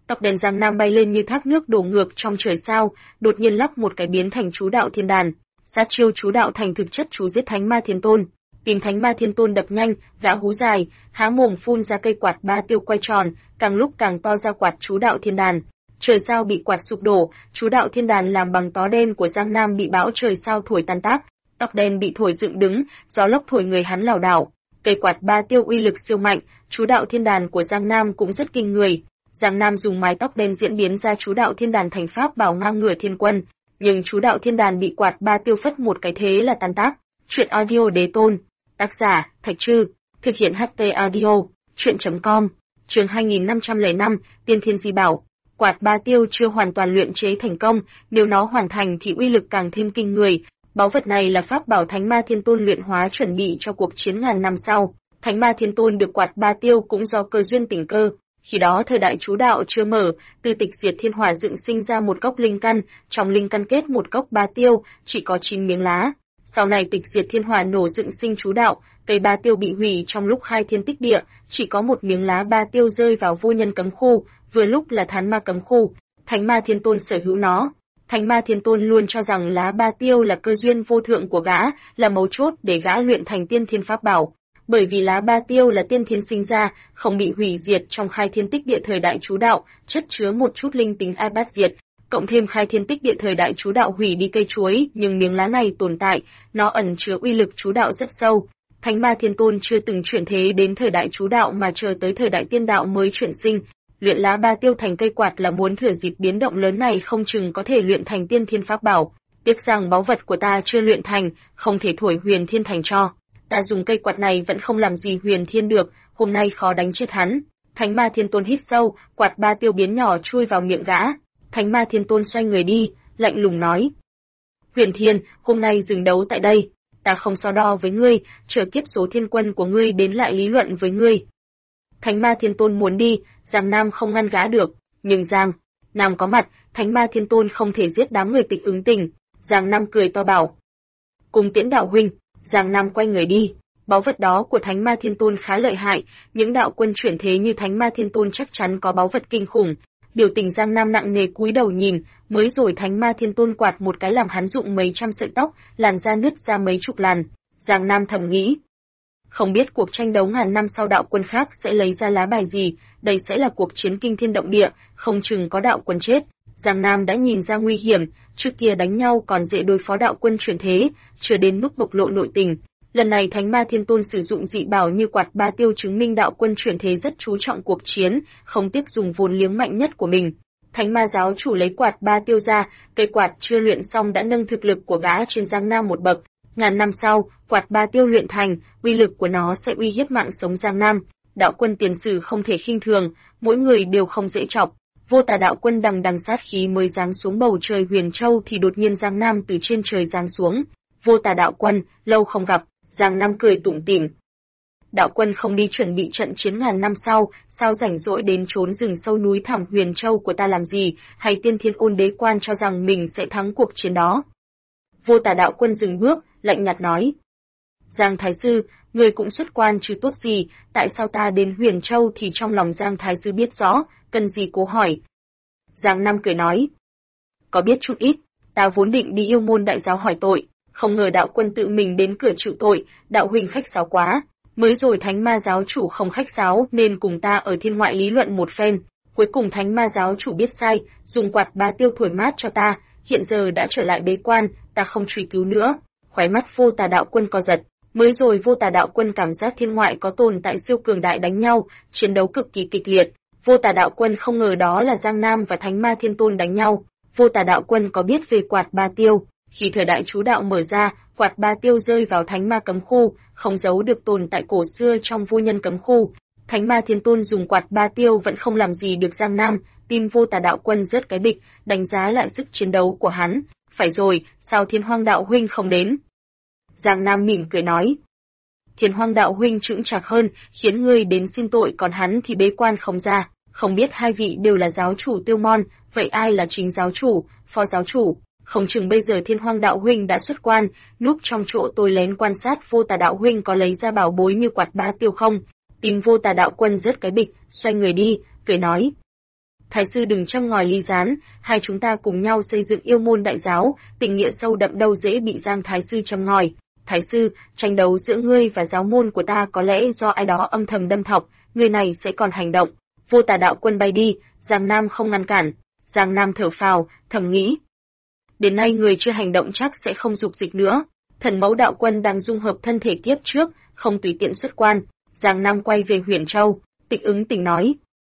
Tóc đen Giang Nam bay lên như thác nước đổ ngược trong trời sao, đột nhiên lắc một cái biến thành chú đạo thiên đàn. Sát chiêu chú đạo thành thực chất chú giết Thánh Ma Thiên Tôn. Tìm Thánh Ma Thiên Tôn đập nhanh, gã hú dài, há mồm phun ra cây quạt ba tiêu quay tròn, càng lúc càng to ra quạt chú đạo thiên đàn. Trời sao bị quạt sụp đổ, chú đạo thiên đàn làm bằng tó đen của Giang Nam bị bão trời sao thổi tan tác, tóc đen bị thổi dựng đứng, gió lốc thổi người hắn lảo đảo. Cây quạt ba tiêu uy lực siêu mạnh, chú đạo thiên đàn của Giang Nam cũng rất kinh người. Giang Nam dùng mái tóc đen diễn biến ra chú đạo thiên đàn thành pháp bảo ngang ngửa thiên quân, nhưng chú đạo thiên đàn bị quạt ba tiêu phất một cái thế là tan tác. Truyện audio Đế Tôn, tác giả Thạch Trư, thực hiện HT Audio, truyện.com, chương 2505, Tiên Thiên Di Bảo. Quạt ba tiêu chưa hoàn toàn luyện chế thành công, nếu nó hoàn thành thì uy lực càng thêm kinh người. Báu vật này là pháp bảo Thánh Ma Thiên Tôn luyện hóa chuẩn bị cho cuộc chiến ngàn năm sau. Thánh Ma Thiên Tôn được quạt ba tiêu cũng do cơ duyên tình cơ. Khi đó thời đại chú đạo chưa mở, từ tịch diệt thiên hỏa dựng sinh ra một cốc linh căn, trong linh căn kết một cốc ba tiêu, chỉ có 9 miếng lá. Sau này tịch diệt thiên hỏa nổ dựng sinh chú đạo, cây ba tiêu bị hủy trong lúc khai thiên tích địa, chỉ có một miếng lá ba tiêu rơi vào vô nhân cấm khu, vừa lúc là thán ma cấm khu. Thánh Ma Thiên Tôn sở hữu nó. Thánh Ma Thiên Tôn luôn cho rằng lá ba tiêu là cơ duyên vô thượng của gã, là mấu chốt để gã luyện thành tiên thiên pháp bảo. Bởi vì lá ba tiêu là tiên thiên sinh ra, không bị hủy diệt trong khai thiên tích địa thời đại chú đạo, chất chứa một chút linh tính ai bát diệt. Cộng thêm khai thiên tích địa thời đại chú đạo hủy đi cây chuối, nhưng miếng lá này tồn tại, nó ẩn chứa uy lực chú đạo rất sâu. Thánh Ma Thiên Tôn chưa từng chuyển thế đến thời đại chú đạo mà chờ tới thời đại tiên đạo mới chuyển sinh. Luyện lá ba tiêu thành cây quạt là muốn thừa dịp biến động lớn này không chừng có thể luyện thành tiên thiên pháp bảo. Tiếc rằng báu vật của ta chưa luyện thành, không thể thổi huyền thiên thành cho. Ta dùng cây quạt này vẫn không làm gì huyền thiên được, hôm nay khó đánh chết hắn. Thánh Ma Thiên Tôn hít sâu, quạt ba tiêu biến nhỏ chui vào miệng gã. Thánh Ma Thiên Tôn xoay người đi, lạnh lùng nói: Huyền Thiên, hôm nay dừng đấu tại đây. Ta không so đo với ngươi, chờ kiếp số thiên quân của ngươi đến lại lý luận với ngươi. Thánh Ma Thiên Tôn muốn đi, Giang Nam không ngăn gã được, nhưng Giang Nam có mặt, Thánh Ma Thiên Tôn không thể giết đám người tịch ứng tình. Giang Nam cười to bảo: Cùng tiễn đạo huynh. Giang Nam quay người đi. Báu vật đó của Thánh Ma Thiên Tôn khá lợi hại, những đạo quân chuyển thế như Thánh Ma Thiên Tôn chắc chắn có báu vật kinh khủng. Biểu tình Giang Nam nặng nề cúi đầu nhìn, mới rồi Thánh Ma Thiên Tôn quạt một cái làm hắn rụng mấy trăm sợi tóc, làn da nứt ra mấy chục làn. Giang Nam thầm nghĩ, không biết cuộc tranh đấu ngàn năm sau đạo quân khác sẽ lấy ra lá bài gì, đây sẽ là cuộc chiến kinh thiên động địa, không chừng có đạo quân chết. Giang Nam đã nhìn ra nguy hiểm, trước kia đánh nhau còn dễ đối phó đạo quân chuyển thế, chưa đến mức bộc lộ nội tình. Lần này Thánh Ma Thiên Tôn sử dụng dị bảo như quạt ba tiêu chứng minh đạo quân chuyển thế rất chú trọng cuộc chiến, không tiếc dùng vốn liếng mạnh nhất của mình. Thánh Ma giáo chủ lấy quạt ba tiêu ra, cây quạt chưa luyện xong đã nâng thực lực của gã trên Giang Nam một bậc. Ngàn năm sau, quạt ba tiêu luyện thành, uy lực của nó sẽ uy hiếp mạng sống Giang Nam. Đạo quân tiền sử không thể khinh thường, mỗi người đều không dễ chọc. Vô Tà đạo quân đằng đằng sát khí mới giáng xuống bầu trời Huyền Châu thì đột nhiên Giang Nam từ trên trời giáng xuống. Vô Tà đạo quân, lâu không gặp. Giang Nam cười tủm tỉm. Đạo quân không đi chuẩn bị trận chiến ngàn năm sau, sao rảnh rỗi đến trốn rừng sâu núi thẳm Huyền Châu của ta làm gì, hay Tiên Thiên Ôn Đế Quan cho rằng mình sẽ thắng cuộc chiến đó? Vô Tà đạo quân dừng bước, lạnh nhạt nói: Giang Thái Sư, người cũng xuất quan chứ tốt gì, tại sao ta đến Huyền Châu thì trong lòng Giang Thái Sư biết rõ, cần gì cố hỏi. Giang Nam cười nói: Có biết chút ít, ta vốn định đi Yêu Môn đại giáo hỏi tội, không ngờ đạo quân tự mình đến cửa chịu tội, đạo huynh khách sáo quá. Mới rồi Thánh Ma giáo chủ không khách sáo nên cùng ta ở thiên ngoại lý luận một phen. Cuối cùng Thánh Ma giáo chủ biết sai, dùng quạt ba tiêu thổi mát cho ta, hiện giờ đã trở lại bế quan, ta không truy cứu nữa. Khóe mắt Vô Tà đạo quân co giật. Mới rồi Vô Tà đạo quân cảm giác thiên ngoại có tồn tại siêu cường đại đánh nhau, chiến đấu cực kỳ kịch liệt. Vô Tà đạo quân không ngờ đó là Giang Nam và Thánh Ma Thiên Tôn đánh nhau. Vô Tà đạo quân có biết về quạt ba tiêu. Khi thời đại chú đạo mở ra, quạt ba tiêu rơi vào Thánh Ma cấm khu, không giấu được tồn tại cổ xưa trong vô nhân cấm khu. Thánh Ma Thiên Tôn dùng quạt ba tiêu vẫn không làm gì được Giang Nam, tim Vô Tà đạo quân rớt cái bịch, đánh giá lại sức chiến đấu của hắn. Phải rồi, sao Thiên Hoang đạo huynh không đến? Giang Nam mỉm cười nói: Thiên Hoang đạo huynh chững chạc hơn, khiến ngươi đến xin tội, còn hắn thì bế quan không ra. Không biết hai vị đều là giáo chủ Tiêu Môn, vậy ai là chính giáo chủ, phó giáo chủ? Không chừng bây giờ Thiên Hoang đạo huynh đã xuất quan, núp trong chỗ tôi lén quan sát Vô Tà đạo huynh có lấy ra bảo bối như quạt ba tiêu không. Tim Vô Tà đạo quân rớt cái bịch, xoay người đi, cười nói: Thái sư đừng châm ngòi ly gián, hai chúng ta cùng nhau xây dựng yêu môn đại giáo, tình nghĩa sâu đậm đâu dễ bị Giang Thái sư châm ngòi. Thái sư, tranh đấu giữa ngươi và giáo môn của ta có lẽ do ai đó âm thầm đâm thọc, người này sẽ còn hành động. Vô Tà đạo quân bay đi, Giang Nam không ngăn cản. Giang Nam thở phào, thầm nghĩ. Đến nay người chưa hành động chắc sẽ không dục dịch nữa. Thần Mẫu đạo quân đang dung hợp thân thể kiếp trước, không tùy tiện xuất quan. Giang Nam quay về Huyền Châu, Tịch Ứng Tỉnh nói.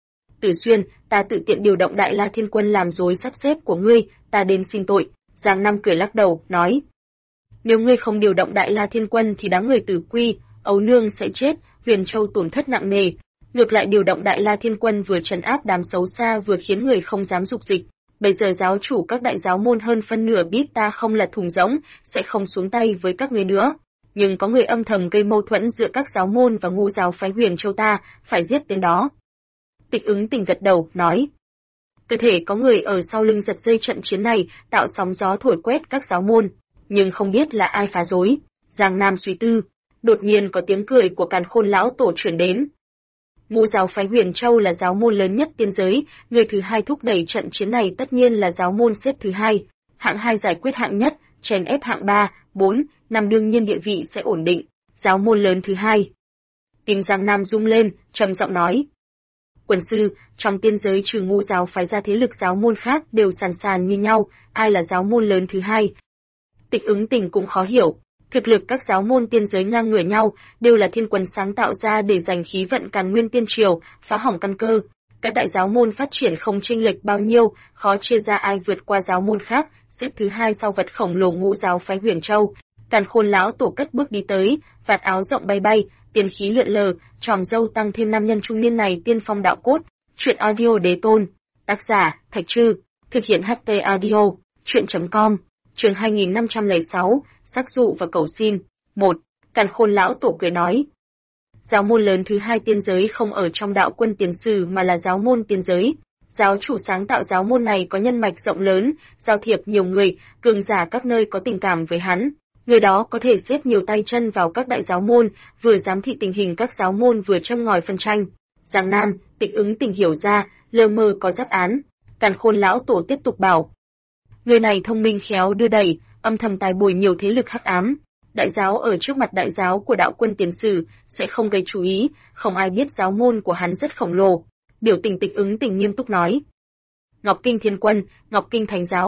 Tử Xuyên, ta tự tiện điều động Đại La Thiên Quân làm rối sắp xếp của ngươi, ta đến xin tội. Giang Nam cười lắc đầu, nói. Nếu ngươi không điều động Đại La Thiên Quân thì đám người tử quy, Âu Nương sẽ chết, Huyền Châu tổn thất nặng nề. Ngược lại điều động Đại La Thiên Quân vừa trấn áp đám xấu xa vừa khiến người không dám dục dịch. Bây giờ giáo chủ các đại giáo môn hơn phân nửa biết ta không là thùng rỗng, sẽ không xuống tay với các ngươi nữa. Nhưng có người âm thầm gây mâu thuẫn giữa các giáo môn và ngũ giáo phái Huyền Châu ta, phải giết tên đó. Tịch Ứng Tỉnh gật đầu, nói. Cơ thể có người ở sau lưng giật dây trận chiến này, tạo sóng gió thổi quét các giáo môn, nhưng không biết là ai phá rối. Giang Nam suy tư, đột nhiên có tiếng cười của Càn Khôn lão tổ truyền đến. Ngũ giáo phái Huyền Châu là giáo môn lớn nhất tiên giới, người thứ hai thúc đẩy trận chiến này tất nhiên là giáo môn xếp thứ hai. Hạng 2 giải quyết hạng nhất, chèn ép hạng 3, 4, 5 đương nhiên địa vị sẽ ổn định. Giáo môn lớn thứ hai. Tim Giang Nam rung lên, trầm giọng nói. Quần sư, trong tiên giới trừ ngũ giáo phái ra thế lực giáo môn khác đều sàn sàn như nhau, ai là giáo môn lớn thứ hai? Tịch Ứng Tỉnh cũng khó hiểu. Thực lực các giáo môn tiên giới ngang ngửa nhau, đều là thiên quân sáng tạo ra để giành khí vận Càn Nguyên tiên triều, phá hỏng căn cơ. Các đại giáo môn phát triển không chênh lệch bao nhiêu, khó chia ra ai vượt qua giáo môn khác, xếp thứ hai sau vật khổng lồ ngũ giáo phái Huyền Châu. Càn Khôn lão tổ cất bước đi tới, vạt áo rộng bay bay, tiên khí lượn lờ, tròm râu tăng thêm nam nhân trung niên này tiên phong đạo cốt. Truyện audio đế tôn. Tác giả, Thạch Trư. Thực hiện HT audio. Truyện.com. Chương 2506, sắc dụ và cầu xin. 1. Càn Khôn lão tổ cười nói. Giáo môn lớn thứ hai tiên giới không ở trong đạo quân tiền sử mà là giáo môn tiên giới. Giáo chủ sáng tạo giáo môn này có nhân mạch rộng lớn, giao thiệp nhiều người, cường giả các nơi có tình cảm với hắn. Người đó có thể xếp nhiều tay chân vào các đại giáo môn, vừa giám thị tình hình các giáo môn vừa châm ngòi phân tranh. Giang Nam, Tịch Ứng Tỉnh hiểu ra, lờ mờ có đáp án. Càn Khôn lão tổ tiếp tục bảo. Người này thông minh khéo đưa đẩy, âm thầm tài bồi nhiều thế lực hắc ám. Đại giáo ở trước mặt đại giáo của đạo quân tiền sử, sẽ không gây chú ý, không ai biết giáo môn của hắn rất khổng lồ. Biểu tình Tịch Ứng Tỉnh nghiêm túc nói. Ngọc Kinh Thiên Quân, Ngọc Kinh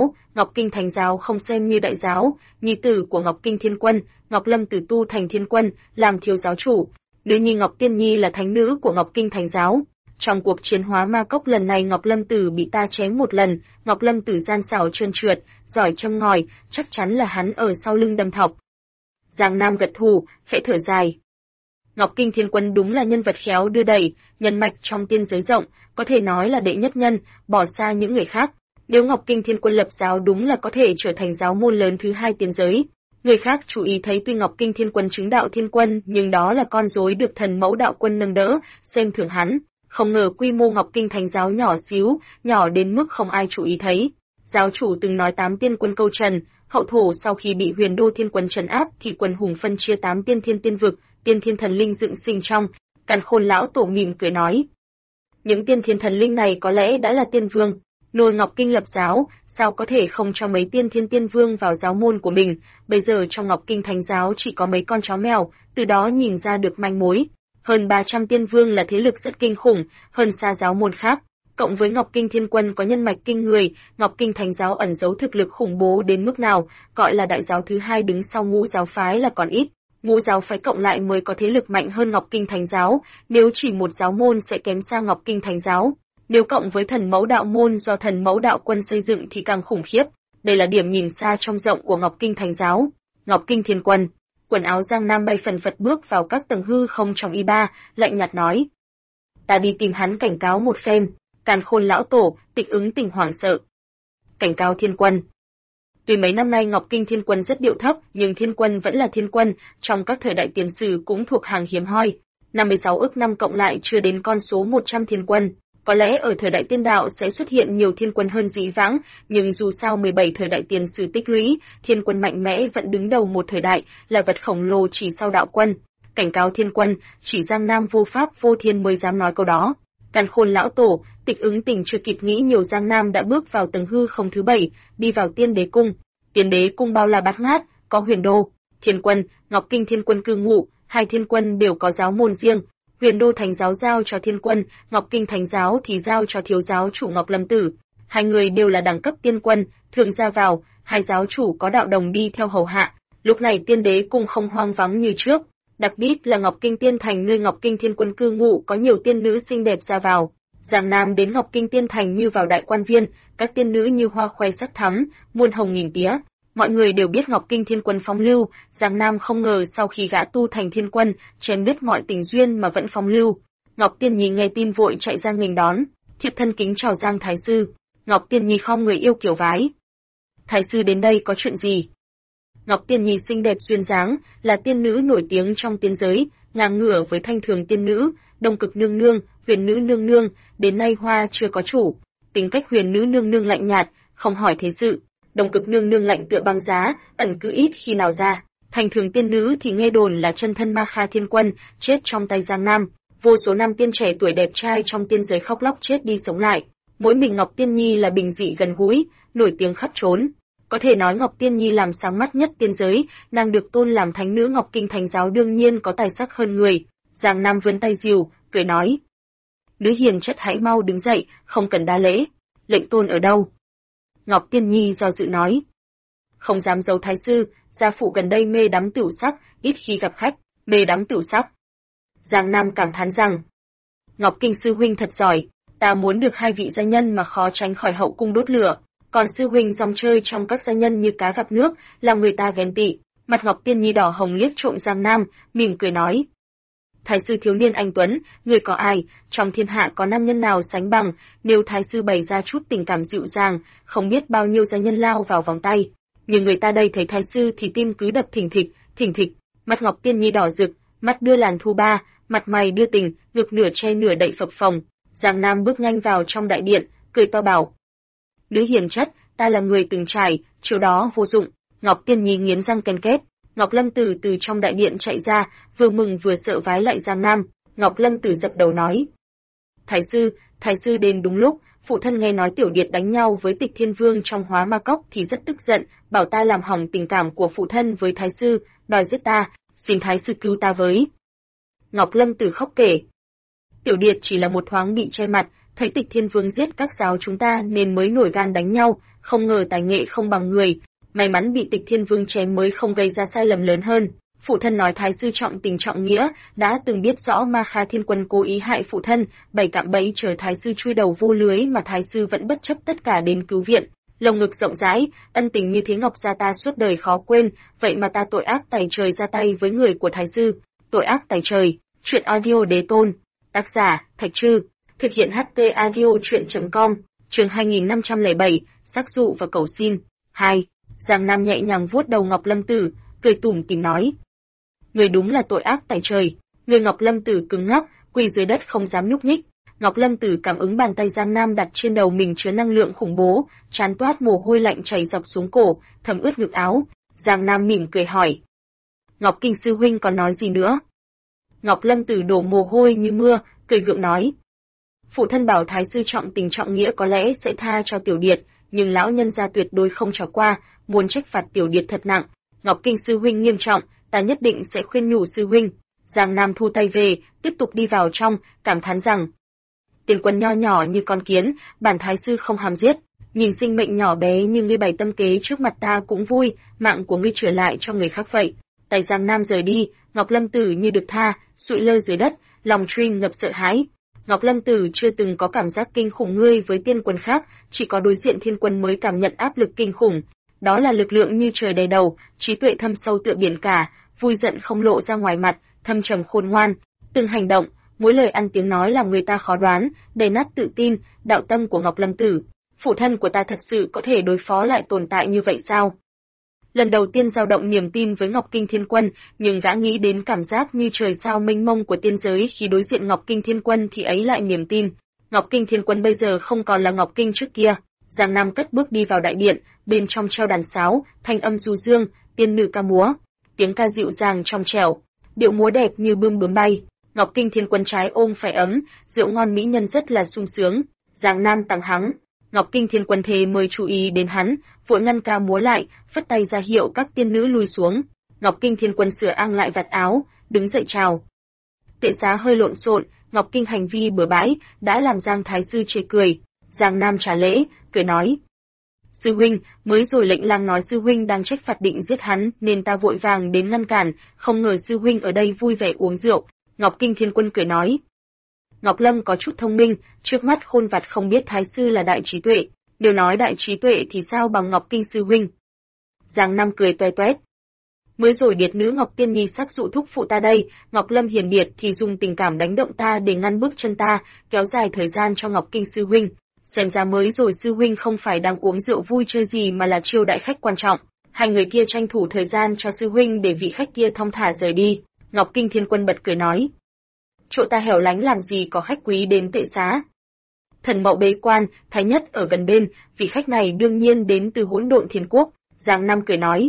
Thánh giáo không xem như đại giáo, nhi tử của Ngọc Kinh Thiên Quân, Ngọc Lâm Tử tu thành Thiên Quân, làm thiếu giáo chủ. Nữ nhi Ngọc Tiên Nhi là thánh nữ của Ngọc Kinh Thánh giáo. Trong cuộc chiến hóa ma cốc lần này Ngọc Lâm Tử bị ta chém một lần, Ngọc Lâm Tử gian xảo trơn trượt, giỏi châm ngòi, chắc chắn là hắn ở sau lưng đâm thọc. Giang Nam gật gù, khẽ thở dài. Ngọc Kinh Thiên Quân đúng là nhân vật khéo đưa đẩy, nhân mạch trong tiên giới rộng, có thể nói là đệ nhất nhân, bỏ xa những người khác. Nếu Ngọc Kinh Thiên Quân lập giáo đúng là có thể trở thành giáo môn lớn thứ hai tiên giới. Người khác chú ý thấy tuy Ngọc Kinh Thiên Quân chứng đạo thiên quân, nhưng đó là con rối được Thần Mẫu đạo quân nâng đỡ, xem thường hắn. Không ngờ quy mô Ngọc Kinh Thánh giáo nhỏ xíu, nhỏ đến mức không ai chú ý thấy. Giáo chủ từng nói 8 tiên quân câu trần, hậu thổ sau khi bị Huyền Đô Thiên Quân trấn áp thì quần hùng phân chia 8 tiên thiên tiên vực, tiên thiên thần linh dựng sinh trong. Càn Khôn lão tổ mỉm cười nói. Những tiên thiên thần linh này có lẽ đã là tiên vương. Nôi Ngọc Kinh lập giáo, sao có thể không cho mấy tiên thiên tiên vương vào giáo môn của mình, bây giờ trong Ngọc Kinh Thánh giáo chỉ có mấy con chó mèo, từ đó nhìn ra được manh mối. Hơn 300 tiên vương là thế lực rất kinh khủng, hơn xa giáo môn khác. Cộng với Ngọc Kinh Thiên Quân có nhân mạch kinh người, Ngọc Kinh Thánh giáo ẩn giấu thực lực khủng bố đến mức nào, gọi là đại giáo thứ hai đứng sau ngũ giáo phái là còn ít. Ngũ giáo phái cộng lại mới có thế lực mạnh hơn Ngọc Kinh Thánh giáo, nếu chỉ một giáo môn sẽ kém xa Ngọc Kinh Thánh giáo. Nếu cộng với Thần Mẫu đạo môn do Thần Mẫu đạo quân xây dựng thì càng khủng khiếp. Đây là điểm nhìn xa trông rộng của Ngọc Kinh Thánh giáo. Ngọc Kinh Thiên Quân, quần áo Giang Nam bay phần phật bước vào các tầng hư không trong y3, lạnh nhạt nói: "Ta đi tìm hắn cảnh cáo một phen." Càn Khôn lão tổ, Tịch Ứng Tỉnh hoảng sợ. Cảnh cáo Thiên Quân. Tuy mấy năm nay Ngọc Kinh Thiên Quân rất điệu thấp, nhưng Thiên Quân vẫn là Thiên Quân, trong các thời đại tiền sử cũng thuộc hàng hiếm hoi. 56 ức năm cộng lại chưa đến con số 100 Thiên Quân. Có lẽ ở thời đại tiên đạo sẽ xuất hiện nhiều Thiên Quân hơn dĩ vãng, nhưng dù sao 17 thời đại tiền sử tích lũy, Thiên Quân mạnh mẽ vẫn đứng đầu một thời đại, là vật khổng lồ chỉ sau đạo quân. Cảnh cáo Thiên Quân, chỉ Giang Nam vô pháp vô thiên mới dám nói câu đó. Càn Khôn lão tổ, Tịch Ứng Tình chưa kịp nghĩ nhiều, Giang Nam đã bước vào tầng hư không thứ 7, đi vào Tiên Đế cung. Tiên Đế cung bao la bát ngát, có Huyền Đô, Thiên Quân, Ngọc Kinh Thiên Quân cư ngụ, hai thiên quân đều có giáo môn riêng. Huyền Đô Thánh giáo giao cho Thiên Quân, Ngọc Kinh Thánh giáo thì giao cho thiếu giáo chủ Ngọc Lâm Tử. Hai người đều là đẳng cấp tiên quân, thường ra vào, hai giáo chủ có đạo đồng đi theo hầu hạ. Lúc này Tiên Đế cung không hoang vắng như trước, đặc biệt là Ngọc Kinh Tiên Thành nơi Ngọc Kinh Thiên Quân cư ngụ có nhiều tiên nữ xinh đẹp ra vào. Giang Nam đến Ngọc Kinh Tiên Thành như vào đại quan viên, các tiên nữ như hoa khoe sắc thắm, muôn hồng nghìn tía. Mọi người đều biết Ngọc Kinh Thiên Quân phong lưu, Giang Nam không ngờ sau khi gã tu thành thiên quân, chém đứt mọi tình duyên mà vẫn phong lưu. Ngọc Tiên Nhi nghe tin vội chạy ra nghênh đón, thiếp thân kính chào Giang thái sư. Ngọc Tiên Nhi khom người yêu kiều vái. Thái sư đến đây có chuyện gì? Ngọc Tiên Nhi xinh đẹp duyên dáng, là tiên nữ nổi tiếng trong tiên giới, ngang ngửa với Thanh Thường tiên nữ, Đông Cực nương nương, Huyền nữ nương nương, đến nay hoa chưa có chủ. Tính cách Huyền nữ nương nương lạnh nhạt, không hỏi thế sự. Đông Cực nương nương lạnh tựa băng giá, ẩn cư ít khi nào ra. Thanh Thường tiên nữ thì nghe đồn là chân thân Ma Kha Thiên Quân, chết trong tay Giang Nam. Vô số nam tiên trẻ tuổi đẹp trai trong tiên giới khóc lóc chết đi sống lại. Mỗi mình Ngọc Tiên Nhi là bình dị gần gũi, nổi tiếng khắp trốn. Có thể nói Ngọc Tiên Nhi làm sáng mắt nhất tiên giới, nàng được tôn làm thánh nữ Ngọc Kinh Thánh giáo đương nhiên có tài sắc hơn người. Giang Nam vươn tay dìu, cười nói: "Nữ hiền chất hãy mau đứng dậy, không cần đa lễ. Lệnh tôn ở đâu?" Ngọc Tiên Nhi do dự nói: "Không dám giấu thái sư, gia phụ gần đây mê đắm tửu sắc, ít khi gặp khách, mê đắm tửu sắc." Giang Nam cảm thán rằng: "Ngọc Kinh sư huynh thật giỏi, ta muốn được hai vị gia nhân mà khó tránh khỏi hậu cung đốt lửa. Còn sư huynh dòng chơi trong các gia nhân như cá gặp nước, làm người ta ghen tị." Mặt Ngọc Tiên Nhi đỏ hồng liếc trộm Giang Nam, mỉm cười nói: "Thái sư thiếu niên anh tuấn, người có ai, trong thiên hạ có nam nhân nào sánh bằng, nếu thái sư bày ra chút tình cảm dịu dàng, không biết bao nhiêu gia nhân lao vào vòng tay. Nhưng người ta đây thấy thái sư thì tim cứ đập thình thịch, thình thịch." Mặt Ngọc Tiên Nhi đỏ rực, mắt đưa làn thu ba, mặt mày đưa tình, ngực nửa che nửa đậy phập phồng. Giang Nam bước nhanh vào trong đại điện, cười to bảo: "Nữ hiền chất, ta là người từng trải, chiều đó vô dụng." Ngọc Tiên Nhi nghiến răng ken két. Ngọc Lâm Tử từ trong đại điện chạy ra, vừa mừng vừa sợ vái lại Giang Nam. Ngọc Lâm Tử dập đầu nói: Thái sư đến đúng lúc, phụ thân nghe nói Tiểu Điệt đánh nhau với Tịch Thiên Vương trong Hóa Ma Cốc thì rất tức giận, bảo ta làm hỏng tình cảm của phụ thân với thái sư, đòi giết ta, xin thái sư cứu ta với." Ngọc Lâm Tử khóc kể: "Tiểu Điệt chỉ là một thoáng bị che mặt, thấy Tịch Thiên Vương giết các giáo chúng ta nên mới nổi gan đánh nhau, không ngờ tài nghệ không bằng người, may mắn bị Tịch Thiên Vương chém mới không gây ra sai lầm lớn hơn. Phụ thân nói thái sư trọng tình trọng nghĩa, đã từng biết rõ Ma Kha Thiên Quân cố ý hại phụ thân, bày cạm bẫy chờ thái sư chui đầu vô lưới mà thái sư vẫn bất chấp tất cả đến cứu viện. Lồng ngực rộng rãi, ân tình như thế Ngọc gia ta suốt đời khó quên, vậy mà ta tội ác tày trời ra tay với người của thái sư." Tội ác tày trời, truyện audio đế tôn. Tác giả: Thạch Trư. Thực hiện HT audio truyện.com. Chương 2507, sắc dụ và cầu xin. 2. Giang Nam nhẹ nhàng vuốt đầu Ngọc Lâm Tử, cười tủm tỉm nói: "Người đúng là tội ác tày trời." Người Ngọc Lâm Tử cứng ngắc, quỳ dưới đất không dám nhúc nhích. Ngọc Lâm Tử cảm ứng bàn tay Giang Nam đặt trên đầu mình chứa năng lượng khủng bố, trán toát mồ hôi lạnh chảy dọc xuống cổ, thấm ướt ngực áo. Giang Nam mỉm cười hỏi: "Ngọc Kinh sư huynh còn nói gì nữa?" Ngọc Lâm Tử đổ mồ hôi như mưa, cười gượng nói: "Phụ thân bảo thái sư trọng tình trọng nghĩa có lẽ sẽ tha cho Tiểu Điệt, nhưng lão nhân gia tuyệt đối không trò qua, muốn trách phạt Tiểu Điệt thật nặng. Ngọc Kinh sư huynh nghiêm trọng, ta nhất định sẽ khuyên nhủ sư huynh." Giang Nam thu tay về, tiếp tục đi vào trong, cảm thán rằng: "Tiền quân nho nhỏ như con kiến, bản thái sư không hàm giết, nhìn sinh mệnh nhỏ bé như ngươi bày tâm kế trước mặt ta cũng vui, mạng của ngươi trở lại cho người khác vậy." Tay Giang Nam rời đi, Ngọc Lâm Tử như được tha, sụi lơ dưới đất, lòng Trinh ngập sợ hãi. Ngọc Lâm Tử chưa từng có cảm giác kinh khủng ngươi với tiên quân khác, chỉ có đối diện thiên quân mới cảm nhận áp lực kinh khủng. Đó là lực lượng như trời đầy đầu, trí tuệ thâm sâu tựa biển cả, vui giận không lộ ra ngoài mặt, thâm trầm khôn ngoan. Từng hành động, mỗi lời ăn tiếng nói làm người ta khó đoán, đầy nát tự tin, đạo tâm của Ngọc Lâm Tử. Phụ thân của ta thật sự có thể đối phó lại tồn tại như vậy sao? Lần đầu tiên dao động niềm tin với Ngọc Kinh Thiên Quân, nhưng gã nghĩ đến cảm giác như trời sao mênh mông của tiên giới khi đối diện Ngọc Kinh Thiên Quân thì ấy lại niềm tin. Ngọc Kinh Thiên Quân bây giờ không còn là Ngọc Kinh trước kia. Giang Nam cất bước đi vào đại điện, bên trong treo đàn sáo, thanh âm du dương, tiên nữ ca múa, tiếng ca dịu dàng trong trẻo, điệu múa đẹp như bướm bướm bay. Ngọc Kinh Thiên Quân trái ôm phải ấm, rượu ngon mỹ nhân rất là sung sướng. Giang Nam tặng hắng. Ngọc Kinh Thiên Quân thề mới chú ý đến hắn, vội ngăn cao múa lại, phất tay ra hiệu các tiên nữ lui xuống. Ngọc Kinh Thiên Quân sửa ang lại vạt áo, đứng dậy chào. Tệ xá hơi lộn xộn, Ngọc Kinh hành vi bừa bãi, đã làm Giang Thái Sư chê cười. Giang Nam trả lễ, cười nói. Sư huynh, mới rồi lệnh lang nói sư huynh đang trách phạt định giết hắn, nên ta vội vàng đến ngăn cản, không ngờ sư huynh ở đây vui vẻ uống rượu. Ngọc Kinh Thiên Quân cười nói. Ngọc Lâm có chút thông minh, trước mắt khôn vặt không biết Thái Sư là đại trí tuệ, nếu nói đại trí tuệ thì sao bằng Ngọc Kinh sư huynh. Giang Nam cười toe toét. Mới rồi điệt nữ Ngọc Tiên Nhi sắc dụ thúc phụ ta đây, Ngọc Lâm hiền điệt thì dùng tình cảm đánh động ta để ngăn bước chân ta, kéo dài thời gian cho Ngọc Kinh sư huynh. Xem ra mới rồi sư huynh không phải đang uống rượu vui chơi gì mà là chiêu đại khách quan trọng. Hai người kia tranh thủ thời gian cho sư huynh để vị khách kia thong thả rời đi. Ngọc Kinh Thiên Quân bật cười nói. Chỗ ta hẻo lánh làm gì có khách quý đến tệ xá. Thần mậu bế quan, Thái Nhất ở gần bên, vị khách này đương nhiên đến từ Hỗn Độn Thiên Quốc. Giang Nam cười nói.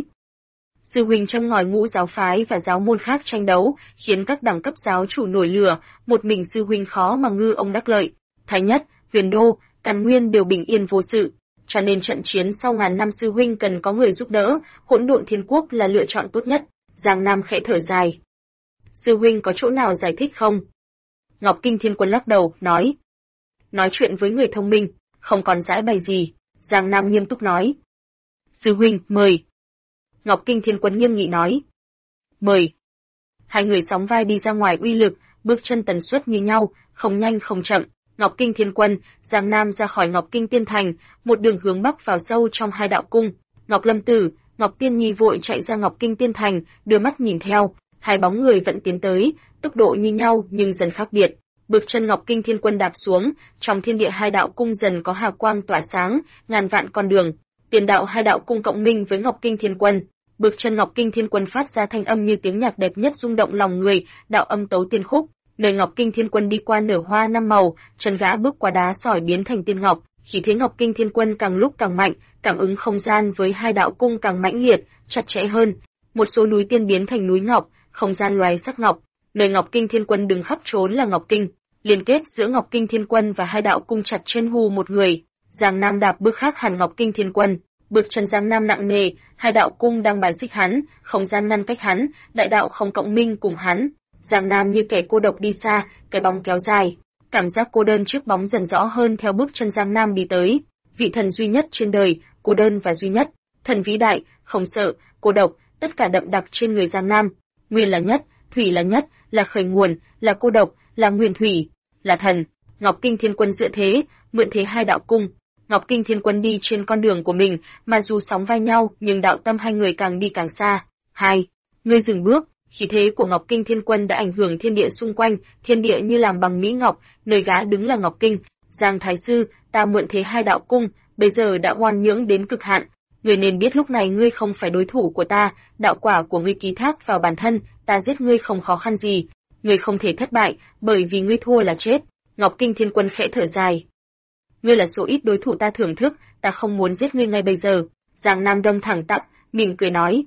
Sư huynh châm ngòi ngũ giáo phái và giáo môn khác tranh đấu, khiến các đẳng cấp giáo chủ nổi lửa, một mình sư huynh khó mà ngư ông đắc lợi. Thái Nhất, Huyền Đô, Càn Nguyên đều bình yên vô sự, cho nên trận chiến sau ngàn năm sư huynh cần có người giúp đỡ, Hỗn Độn Thiên Quốc là lựa chọn tốt nhất. Giang Nam khẽ thở dài. Sư huynh có chỗ nào giải thích không? Ngọc Kinh Thiên Quân lắc đầu, nói. Nói chuyện với người thông minh, không còn giãi bày gì. Giang Nam nghiêm túc nói. Sư huynh, mời. Ngọc Kinh Thiên Quân nghiêm nghị nói. Mời. Hai người sóng vai đi ra ngoài uy lực, bước chân tần suất như nhau, không nhanh không chậm. Ngọc Kinh Thiên Quân, Giang Nam ra khỏi Ngọc Kinh Tiên Thành, một đường hướng bắc vào sâu trong hai đạo cung. Ngọc Lâm Tử, Ngọc Tiên Nhi vội chạy ra Ngọc Kinh Tiên Thành, đưa mắt nhìn theo. Hai bóng người vẫn tiến tới, tốc độ như nhau nhưng dần khác biệt. Bước chân Ngọc Kinh Thiên Quân đạp xuống, trong thiên địa hai đạo cung dần có hào quang tỏa sáng, ngàn vạn con đường. Tiền đạo hai đạo cung cộng minh với Ngọc Kinh Thiên Quân. Bước chân Ngọc Kinh Thiên Quân phát ra thanh âm như tiếng nhạc đẹp nhất rung động lòng người, đạo âm tấu tiên khúc. Nơi Ngọc Kinh Thiên Quân đi qua nở hoa năm màu, chân gã bước qua đá sỏi biến thành tiên ngọc, khí thế Ngọc Kinh Thiên Quân càng lúc càng mạnh, cảm ứng không gian với hai đạo cung càng mãnh liệt, chặt chẽ hơn. Một số núi tiên biến thành núi ngọc, không gian loài sắc ngọc. Nơi Ngọc Kinh Thiên Quân đứng khắp trốn là Ngọc Kinh, liên kết giữa Ngọc Kinh Thiên Quân và hai đạo cung chặt trên hù một người. Giang Nam đạp bước khác hẳn Ngọc Kinh Thiên Quân, bước chân Giang Nam nặng nề, hai đạo cung đang bài xích hắn, không gian ngăn cách hắn, đại đạo không cộng minh cùng hắn. Giang Nam như kẻ cô độc đi xa, cái bóng kéo dài, cảm giác cô đơn trước bóng dần rõ hơn theo bước chân Giang Nam đi tới. Vị thần duy nhất trên đời, cô đơn và duy nhất, thần vĩ đại, không sợ, cô độc, tất cả đậm đặc trên người Giang Nam. Nguyên là nhất, thủy là nhất, là khởi nguồn, là cô độc, là nguyên thủy, là thần. Ngọc Kinh Thiên Quân dựa thế, mượn thế hai đạo cung. Ngọc Kinh Thiên Quân đi trên con đường của mình, mà dù sóng vai nhau, nhưng đạo tâm hai người càng đi càng xa. Hai, ngươi dừng bước. Khí thế của Ngọc Kinh Thiên Quân đã ảnh hưởng thiên địa xung quanh, thiên địa như làm bằng mỹ ngọc, nơi gã đứng là Ngọc Kinh. Giang Thái Sư, ta mượn thế hai đạo cung, bây giờ đã oan nhưỡng đến cực hạn. Ngươi nên biết lúc này ngươi không phải đối thủ của ta, đạo quả của ngươi ký thác vào bản thân, ta giết ngươi không khó khăn gì. Ngươi không thể thất bại, bởi vì ngươi thua là chết. Ngọc Kinh Thiên Quân khẽ thở dài. Ngươi là số ít đối thủ ta thưởng thức, ta không muốn giết ngươi ngay bây giờ. Giang Nam đâm thẳng tắp, mỉm cười nói.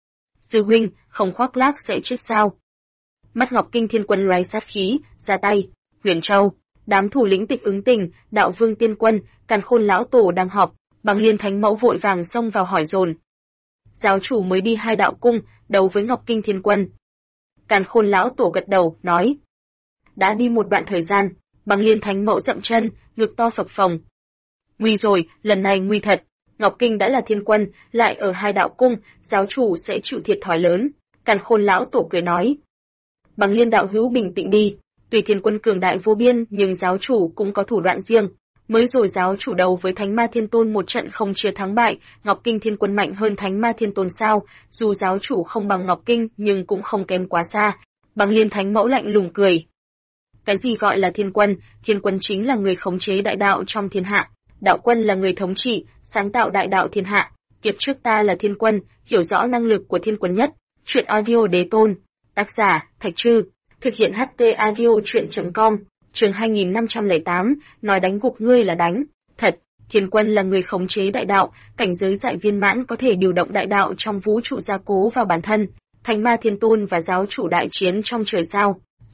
Sư huynh, không khoác lác sẽ chết sao? Mắt Ngọc Kinh Thiên Quân lóe sát khí, ra tay. Huyền Châu, đám thủ lĩnh Tịch Ứng Tình, Đạo Vương Tiên Quân, Càn Khôn lão tổ đang họp, Bằng Liên Thánh Mẫu vội vàng xông vào hỏi dồn. Giáo chủ mới đi hai đạo cung, đấu với Ngọc Kinh Thiên Quân. Càn Khôn lão tổ gật đầu, nói: đã đi một đoạn thời gian. Bằng Liên Thánh Mẫu dậm chân, ngực to phập phồng. Nguy rồi, lần này nguy thật. Ngọc Kinh đã là thiên quân, lại ở hai đạo cung, giáo chủ sẽ chịu thiệt thòi lớn. Càn Khôn lão tổ cười nói: Bằng Liên đạo hữu bình tĩnh đi, tuy thiên quân cường đại vô biên, nhưng giáo chủ cũng có thủ đoạn riêng. Mới rồi giáo chủ đấu với Thánh Ma Thiên Tôn một trận không chia thắng bại, Ngọc Kinh thiên quân mạnh hơn Thánh Ma Thiên Tôn sao? Dù giáo chủ không bằng Ngọc Kinh, nhưng cũng không kém quá xa. Bằng Liên Thánh Mẫu lạnh lùng cười. Cái gì gọi là thiên quân chính là người khống chế đại đạo trong thiên hạ. Đạo quân là người thống trị, sáng tạo đại đạo thiên hạ. Kiếp trước ta là thiên quân, hiểu rõ năng lực của thiên quân nhất. Truyện audio đế tôn. Tác giả, Thạch Trư. Thực hiện HT audio truyện.com. Chương 2508, nói đánh gục ngươi là đánh. Thật, thiên quân là người khống chế đại đạo, cảnh giới đại viên mãn có thể điều động đại đạo trong vũ trụ gia cố vào bản thân. Thánh Ma Thiên Tôn và giáo chủ đại chiến trong trời sao.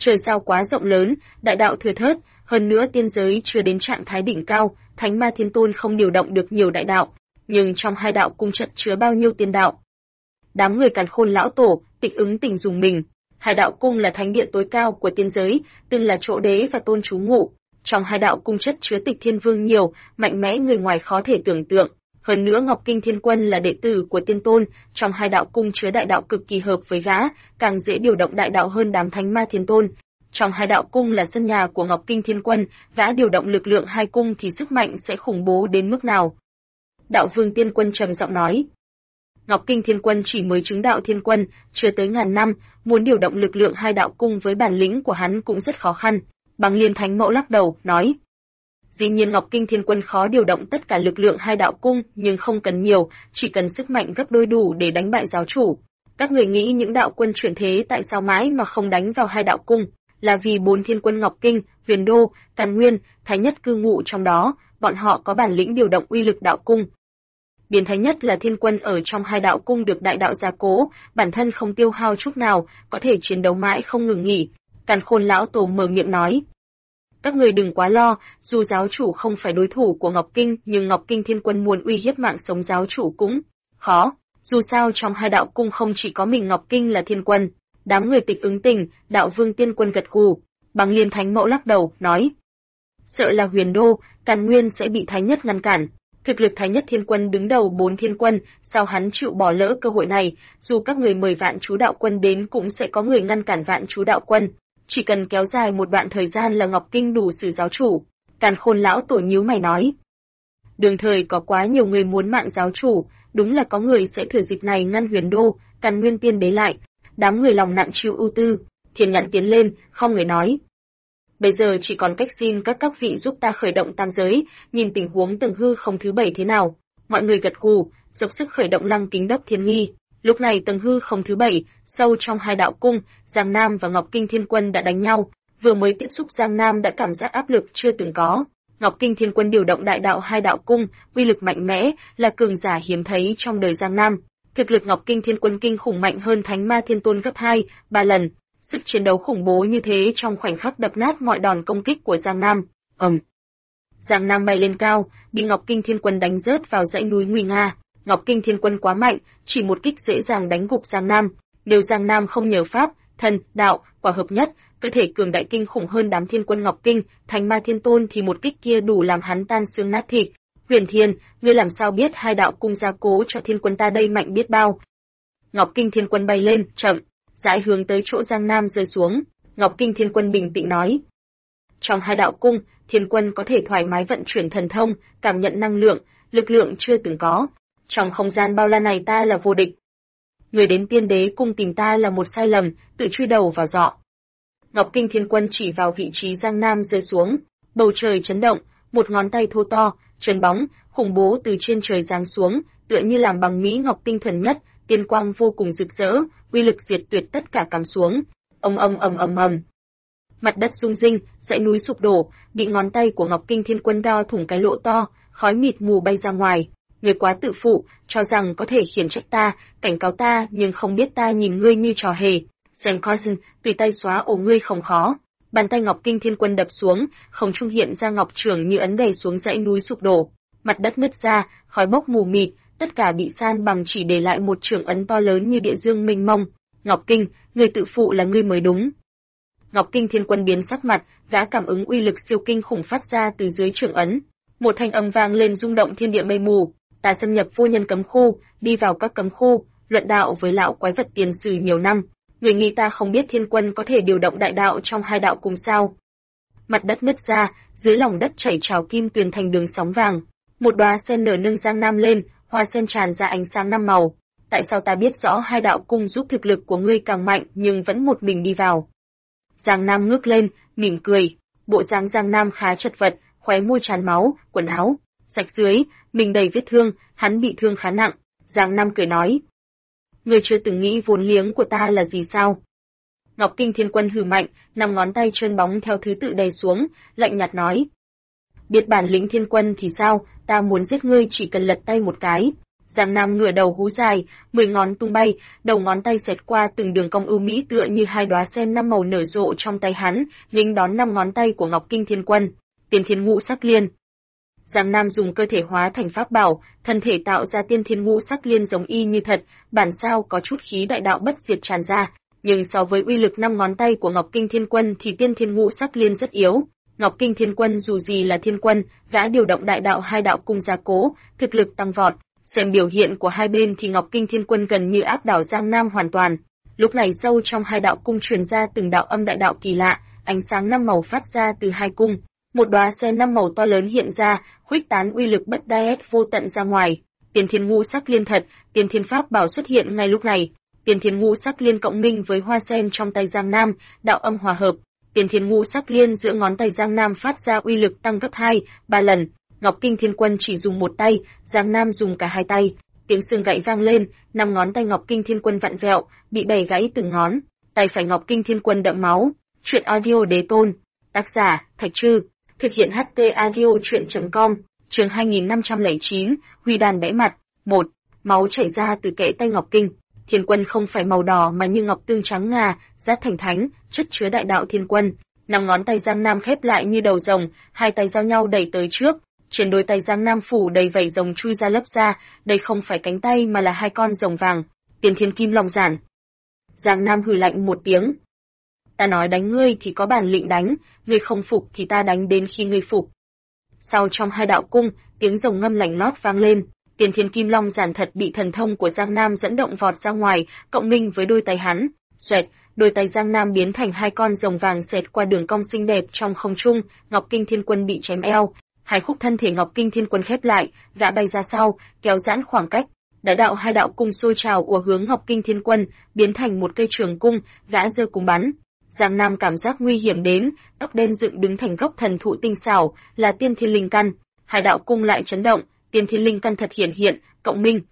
Trời sao quá rộng lớn, đại đạo thừa thớt, hơn nữa tiên giới chưa đến trạng thái đỉnh cao, Thánh Ma Thiên Tôn không điều động được nhiều đại đạo, nhưng trong hai đạo cung trận chứa bao nhiêu tiên đạo. Đám người Càn Khôn lão tổ, Tịch Ứng Tình dùng mình. Hai đạo cung là thánh địa tối cao của tiên giới, từng là chỗ đế và tôn trú ngụ. Trong hai đạo cung chất chứa Tịch Thiên Vương nhiều, mạnh mẽ người ngoài khó thể tưởng tượng. Hơn nữa Ngọc Kinh Thiên Quân là đệ tử của Tiên Tôn, trong hai đạo cung chứa đại đạo cực kỳ hợp với gã, càng dễ điều động đại đạo hơn đám Thánh Ma Thiên Tôn. Trong hai đạo cung là sân nhà của Ngọc Kinh Thiên Quân, gã điều động lực lượng hai cung thì sức mạnh sẽ khủng bố đến mức nào? Đạo Vương Tiên Quân trầm giọng nói. Ngọc Kinh Thiên Quân chỉ mới chứng đạo Thiên Quân, chưa tới ngàn năm, muốn điều động lực lượng hai đạo cung với bản lĩnh của hắn cũng rất khó khăn. Băng Liên Thánh Mẫu lắc đầu, nói. Dĩ nhiên Ngọc Kinh Thiên Quân khó điều động tất cả lực lượng hai đạo cung, nhưng không cần nhiều, chỉ cần sức mạnh gấp đôi đủ để đánh bại giáo chủ. Các người nghĩ những đạo quân chuyển thế tại sao mãi mà không đánh vào hai đạo cung, là vì 4 thiên quân Ngọc Kinh, Huyền Đô, Càn Nguyên, Thái Nhất cư ngụ trong đó, bọn họ có bản lĩnh điều động uy lực đạo cung. Điển Thái Nhất là thiên quân ở trong hai đạo cung được đại đạo gia cố, bản thân không tiêu hao chút nào, có thể chiến đấu mãi không ngừng nghỉ. Càn Khôn lão tổ mở miệng nói. Các người đừng quá lo, dù giáo chủ không phải đối thủ của Ngọc Kinh, nhưng Ngọc Kinh Thiên Quân muốn uy hiếp mạng sống giáo chủ cũng khó. Dù sao trong hai đạo cung không chỉ có mình Ngọc Kinh là thiên quân. Đám người Tịch Ứng Tình, Đạo Vương Tiên Quân gật gù. Băng Liên Thánh Mẫu lắc đầu, nói. Sợ là Huyền Đô, Càn Nguyên sẽ bị Thái Nhất ngăn cản. Thực lực Thái Nhất Thiên Quân đứng đầu 4 thiên quân, sao hắn chịu bỏ lỡ cơ hội này, dù các người mời Vạn Chú Đạo Quân đến cũng sẽ có người ngăn cản Vạn Chú Đạo Quân. Chỉ cần kéo dài một đoạn thời gian là Ngọc Kinh đủ xử giáo chủ. Càn Khôn lão tổ nhíu mày nói. Đường thời có quá nhiều người muốn mạng giáo chủ, đúng là có người sẽ thừa dịp này ngăn Huyền Đô, Càn Nguyên tiên đế lại. Đám người lòng nặng chịu ưu tư, Thiên Nhãn tiến lên, không người nói. Bây giờ chỉ còn cách xin các vị giúp ta khởi động tam giới, nhìn tình huống tầng hư không thứ 7 thế nào. Mọi người gật gù, dốc sức khởi động Lăng Kính Đốc Thiên Nghi. Lúc này tầng hư không thứ 7, sâu trong hai đạo cung, Giang Nam và Ngọc Kinh Thiên Quân đã đánh nhau. Vừa mới tiếp xúc Giang Nam đã cảm giác áp lực chưa từng có. Ngọc Kinh Thiên Quân điều động đại đạo hai đạo cung, uy lực mạnh mẽ, là cường giả hiếm thấy trong đời Giang Nam. Thực lực Ngọc Kinh Thiên Quân kinh khủng mạnh hơn Thánh Ma Thiên Tôn gấp 2, 3 lần. Sức chiến đấu khủng bố như thế trong khoảnh khắc đập nát mọi đòn công kích của Giang Nam. Giang Nam bay lên cao, bị Ngọc Kinh Thiên Quân đánh rớt vào dãy núi nguy nga. Ngọc Kinh Thiên Quân quá mạnh, chỉ một kích dễ dàng đánh gục Giang Nam. Nếu Giang Nam không nhờ pháp, thần, đạo, quả hợp nhất, cơ thể cường đại kinh khủng hơn đám thiên quân Ngọc Kinh, Thánh Ma Thiên Tôn thì một kích kia đủ làm hắn tan xương nát thịt. Huyền Thiên, ngươi làm sao biết hai đạo cung gia cố cho thiên quân ta đây mạnh biết bao? Ngọc Kinh Thiên Quân bay lên, chậm, rãi hướng tới chỗ Giang Nam rơi xuống. Ngọc Kinh Thiên Quân bình tĩnh nói. Trong hai đạo cung, thiên quân có thể thoải mái vận chuyển thần thông, cảm nhận năng lượng, lực lượng chưa từng có. Trong không gian bao la này ta là vô địch. Người đến tiên đế cung tìm ta là một sai lầm, tự chui đầu vào giọ. Ngọc Kinh Thiên Quân chỉ vào vị trí Giang Nam rơi xuống. Bầu trời chấn động, một ngón tay thô to, chấn bóng, khủng bố từ trên trời giáng xuống, tựa như làm bằng mỹ ngọc tinh thuần nhất, tiên quang vô cùng rực rỡ, uy lực diệt tuyệt tất cả cắm xuống. Ầm. Mặt đất rung rinh, dãy núi sụp đổ, bị ngón tay của Ngọc Kinh Thiên Quân đo thủng cái lỗ to, khói mịt mù bay ra ngoài. Người quá tự phụ, cho rằng có thể khiển trách ta, cảnh cáo ta, nhưng không biết ta nhìn ngươi như trò hề. Sen Cousin, tùy tay xóa ổ ngươi không khó. Bàn tay Ngọc Kinh Thiên Quân đập xuống, không trung hiện ra ngọc trường như ấn đẩy xuống dãy núi sụp đổ. Mặt đất nứt ra, khói bốc mù mịt, tất cả bị san bằng chỉ để lại một trường ấn to lớn như địa dương mênh mông. Ngọc Kinh, người tự phụ là ngươi mới đúng. Ngọc Kinh Thiên Quân biến sắc mặt, gã cảm ứng uy lực siêu kinh khủng phát ra từ dưới trường ấn. Một thanh âm vang lên rung động thiên địa mây mù. Ta xâm nhập vô nhân cấm khu, đi vào các cấm khu, luận đạo với lão quái vật tiền sử nhiều năm. Người nghĩ ta không biết thiên quân có thể điều động đại đạo trong hai đạo cùng sao? Mặt đất nứt ra, dưới lòng đất chảy trào kim tuyền thành đường sóng vàng. Một đóa sen nở nâng Giang Nam lên, hoa sen tràn ra ánh sáng năm màu. Tại sao ta biết rõ hai đạo cung giúp thực lực của ngươi càng mạnh nhưng vẫn một mình đi vào? Giang Nam ngước lên, mỉm cười. Bộ dáng Giang Nam khá chật vật, khóe môi tràn máu, quần áo rách dưới, mình đầy vết thương, hắn bị thương khá nặng. Giang Nam cười nói. Ngươi chưa từng nghĩ vốn liếng của ta là gì sao? Ngọc Kinh Thiên Quân hừ mạnh, 5 ngón tay trơn bóng theo thứ tự đầy xuống, lạnh nhạt nói. Biết bản lĩnh thiên quân thì sao, ta muốn giết ngươi chỉ cần lật tay một cái. Giang Nam ngửa đầu hú dài, 10 ngón tung bay, đầu ngón tay xẹt qua từng đường cong ưu mỹ tựa như hai đóa sen 5 màu nở rộ trong tay hắn, nghênh đón 5 ngón tay của Ngọc Kinh Thiên Quân, Tiên Thiên Ngũ Sắc Liên. Giang Nam dùng cơ thể hóa thành pháp bảo, thân thể tạo ra Tiên Thiên Ngũ Sắc Liên giống y như thật, bản sao có chút khí đại đạo bất diệt tràn ra, nhưng so với uy lực 5 ngón tay của Ngọc Kinh Thiên Quân thì Tiên Thiên Ngũ Sắc Liên rất yếu. Ngọc Kinh Thiên Quân dù gì là thiên quân, gã điều động đại đạo hai đạo cung gia cố, thực lực tăng vọt. Xem biểu hiện của hai bên thì Ngọc Kinh Thiên Quân gần như áp đảo Giang Nam hoàn toàn. Lúc này sâu trong hai đạo cung truyền ra từng đạo âm đại đạo kỳ lạ, ánh sáng 5 màu phát ra từ hai cung. Một đóa sen 5 màu to lớn hiện ra, khuếch tán uy lực bất đa vô tận ra ngoài. Tiên Thiên Ngũ Sắc Liên thật, Tiên Thiên Pháp bảo xuất hiện ngay lúc này. Tiên Thiên Ngũ Sắc Liên cộng minh với hoa sen trong tay Giang Nam, đạo âm hòa hợp. Tiên Thiên Ngũ Sắc Liên giữa ngón tay Giang Nam phát ra uy lực tăng gấp 2, 3 lần. Ngọc Kinh Thiên Quân chỉ dùng một tay, Giang Nam dùng cả hai tay. Tiếng xương gãy vang lên, 5 ngón tay Ngọc Kinh Thiên Quân vặn vẹo, bị bẻ gãy từng ngón. Tay phải Ngọc Kinh Thiên Quân đẫm máu. Truyện audio Đế Tôn. Tác giả: Thạch Trư. Thực hiện HT audio truyện.com. Chương 2509, Huy đàn bẽ mặt. 1. Máu chảy ra từ kẽ tay Ngọc Kinh Thiên Quân không phải màu đỏ mà như ngọc tương trắng ngà, rát thành thánh, chất chứa đại đạo thiên quân. 5 ngón tay Giang Nam khép lại như đầu rồng, hai tay giao nhau đẩy tới trước. Trên đôi tay Giang Nam phủ đầy vảy rồng chui ra lớp da, đây không phải cánh tay mà là hai con rồng vàng. Tiên Thiên Kim Long Giản. Giang Nam hừ lạnh một tiếng. Ta nói đánh ngươi thì có bản lĩnh đánh, ngươi không phục thì ta đánh đến khi ngươi phục. Sau trong hai đạo cung, tiếng rồng ngâm lạnh lót vang lên. Tiên Thiên Kim Long Giản thật bị thần thông của Giang Nam dẫn động vọt ra ngoài, cộng minh với đôi tay hắn. Xoẹt, đôi tay Giang Nam biến thành hai con rồng vàng xẹt qua đường cong xinh đẹp trong không trung, Ngọc Kinh Thiên Quân bị chém eo. Hai khúc thân thể Ngọc Kinh Thiên Quân khép lại, gã bay ra sau, kéo giãn khoảng cách. Đại đạo hai đạo cung sôi trào ùa hướng Ngọc Kinh Thiên Quân, biến thành một cây trường cung, gã giơ cung bắn. Giang Nam cảm giác nguy hiểm đến, tóc đen dựng đứng thành gốc thần thụ tinh xảo, là Tiên Thiên Linh Căn. Hai đạo cung lại chấn động, Tiên Thiên Linh Căn thật hiện, cộng minh,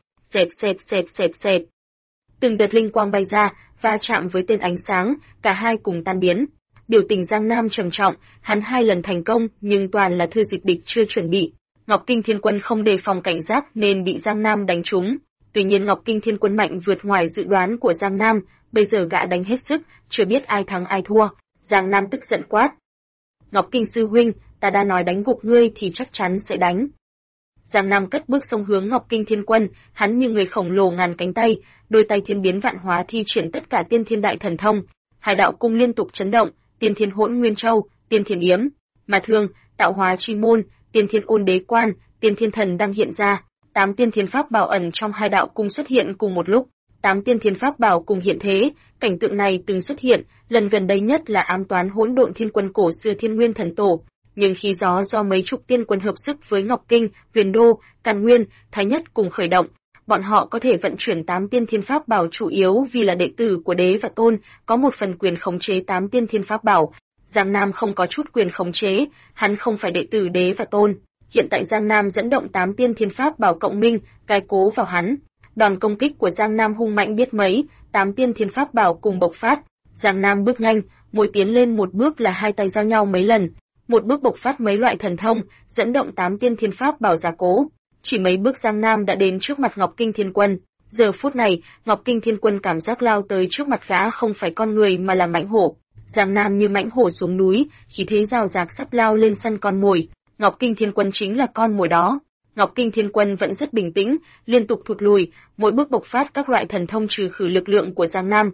xẹt. Từng đợt linh quang bay ra, va chạm với tên ánh sáng, cả hai cùng tan biến. Biểu tình Giang Nam trầm trọng, hắn 2 lần thành công, nhưng toàn là thư dịch địch chưa chuẩn bị. Ngọc Kinh Thiên Quân không đề phòng cảnh giác nên bị Giang Nam đánh trúng. Tuy nhiên Ngọc Kinh Thiên Quân mạnh vượt ngoài dự đoán của Giang Nam, bây giờ gã đánh hết sức, chưa biết ai thắng ai thua. Giang Nam tức giận quát: Ngọc Kinh sư huynh, ta đã nói đánh gục ngươi thì chắc chắn sẽ đánh. Giang Nam cất bước xông hướng Ngọc Kinh Thiên Quân, hắn như người khổng lồ ngàn cánh tay, đôi tay thiên biến vạn hóa thi triển tất cả tiên thiên đại thần thông. Hai đạo cung liên tục chấn động, Tiên Thiên Hỗn Nguyên Châu, Tiên Thiên Yếm, Ma Thương, Tạo Hóa Chi Môn, Tiên Thiên Ôn Đế Quan, Tiên Thiên Thần đang hiện ra. 8 tiên thiên pháp bảo ẩn trong hai đạo cung xuất hiện cùng một lúc. 8 tiên thiên pháp bảo cùng hiện thế, cảnh tượng này từng xuất hiện, lần gần đây nhất là ám toán hỗn độn thiên quân cổ xưa Thiên Nguyên Thần Tổ. Nhưng khi gió do mấy chục tiên quân hợp sức với Ngọc Kinh, Huyền Đô, Càn Nguyên, Thái Nhất cùng khởi động, bọn họ có thể vận chuyển 8 tiên thiên pháp bảo chủ yếu vì là đệ tử của đế và tôn, có một phần quyền khống chế 8 tiên thiên pháp bảo. Giang Nam không có chút quyền khống chế, hắn không phải đệ tử đế và tôn. Hiện tại Giang Nam dẫn động 8 tiên thiên pháp bảo cộng minh, cai cố vào hắn. Đòn công kích của Giang Nam hung mạnh biết mấy, 8 tiên thiên pháp bảo cùng bộc phát. Giang Nam bước nhanh, mỗi tiến lên một bước là hai tay giao nhau mấy lần. Một bước bộc phát mấy loại thần thông, dẫn động 8 tiên thiên pháp bảo gia cố. Chỉ mấy bước Giang Nam đã đến trước mặt Ngọc Kinh Thiên Quân. Giờ phút này, Ngọc Kinh Thiên Quân cảm giác lao tới trước mặt gã không phải con người mà là mãnh hổ. Giang Nam như mãnh hổ xuống núi, khí thế rào rạc sắp lao lên săn con mồi. Ngọc Kinh Thiên Quân chính là con mồi đó. Ngọc Kinh Thiên Quân vẫn rất bình tĩnh, liên tục thụt lùi, mỗi bước bộc phát các loại thần thông trừ khử lực lượng của Giang Nam.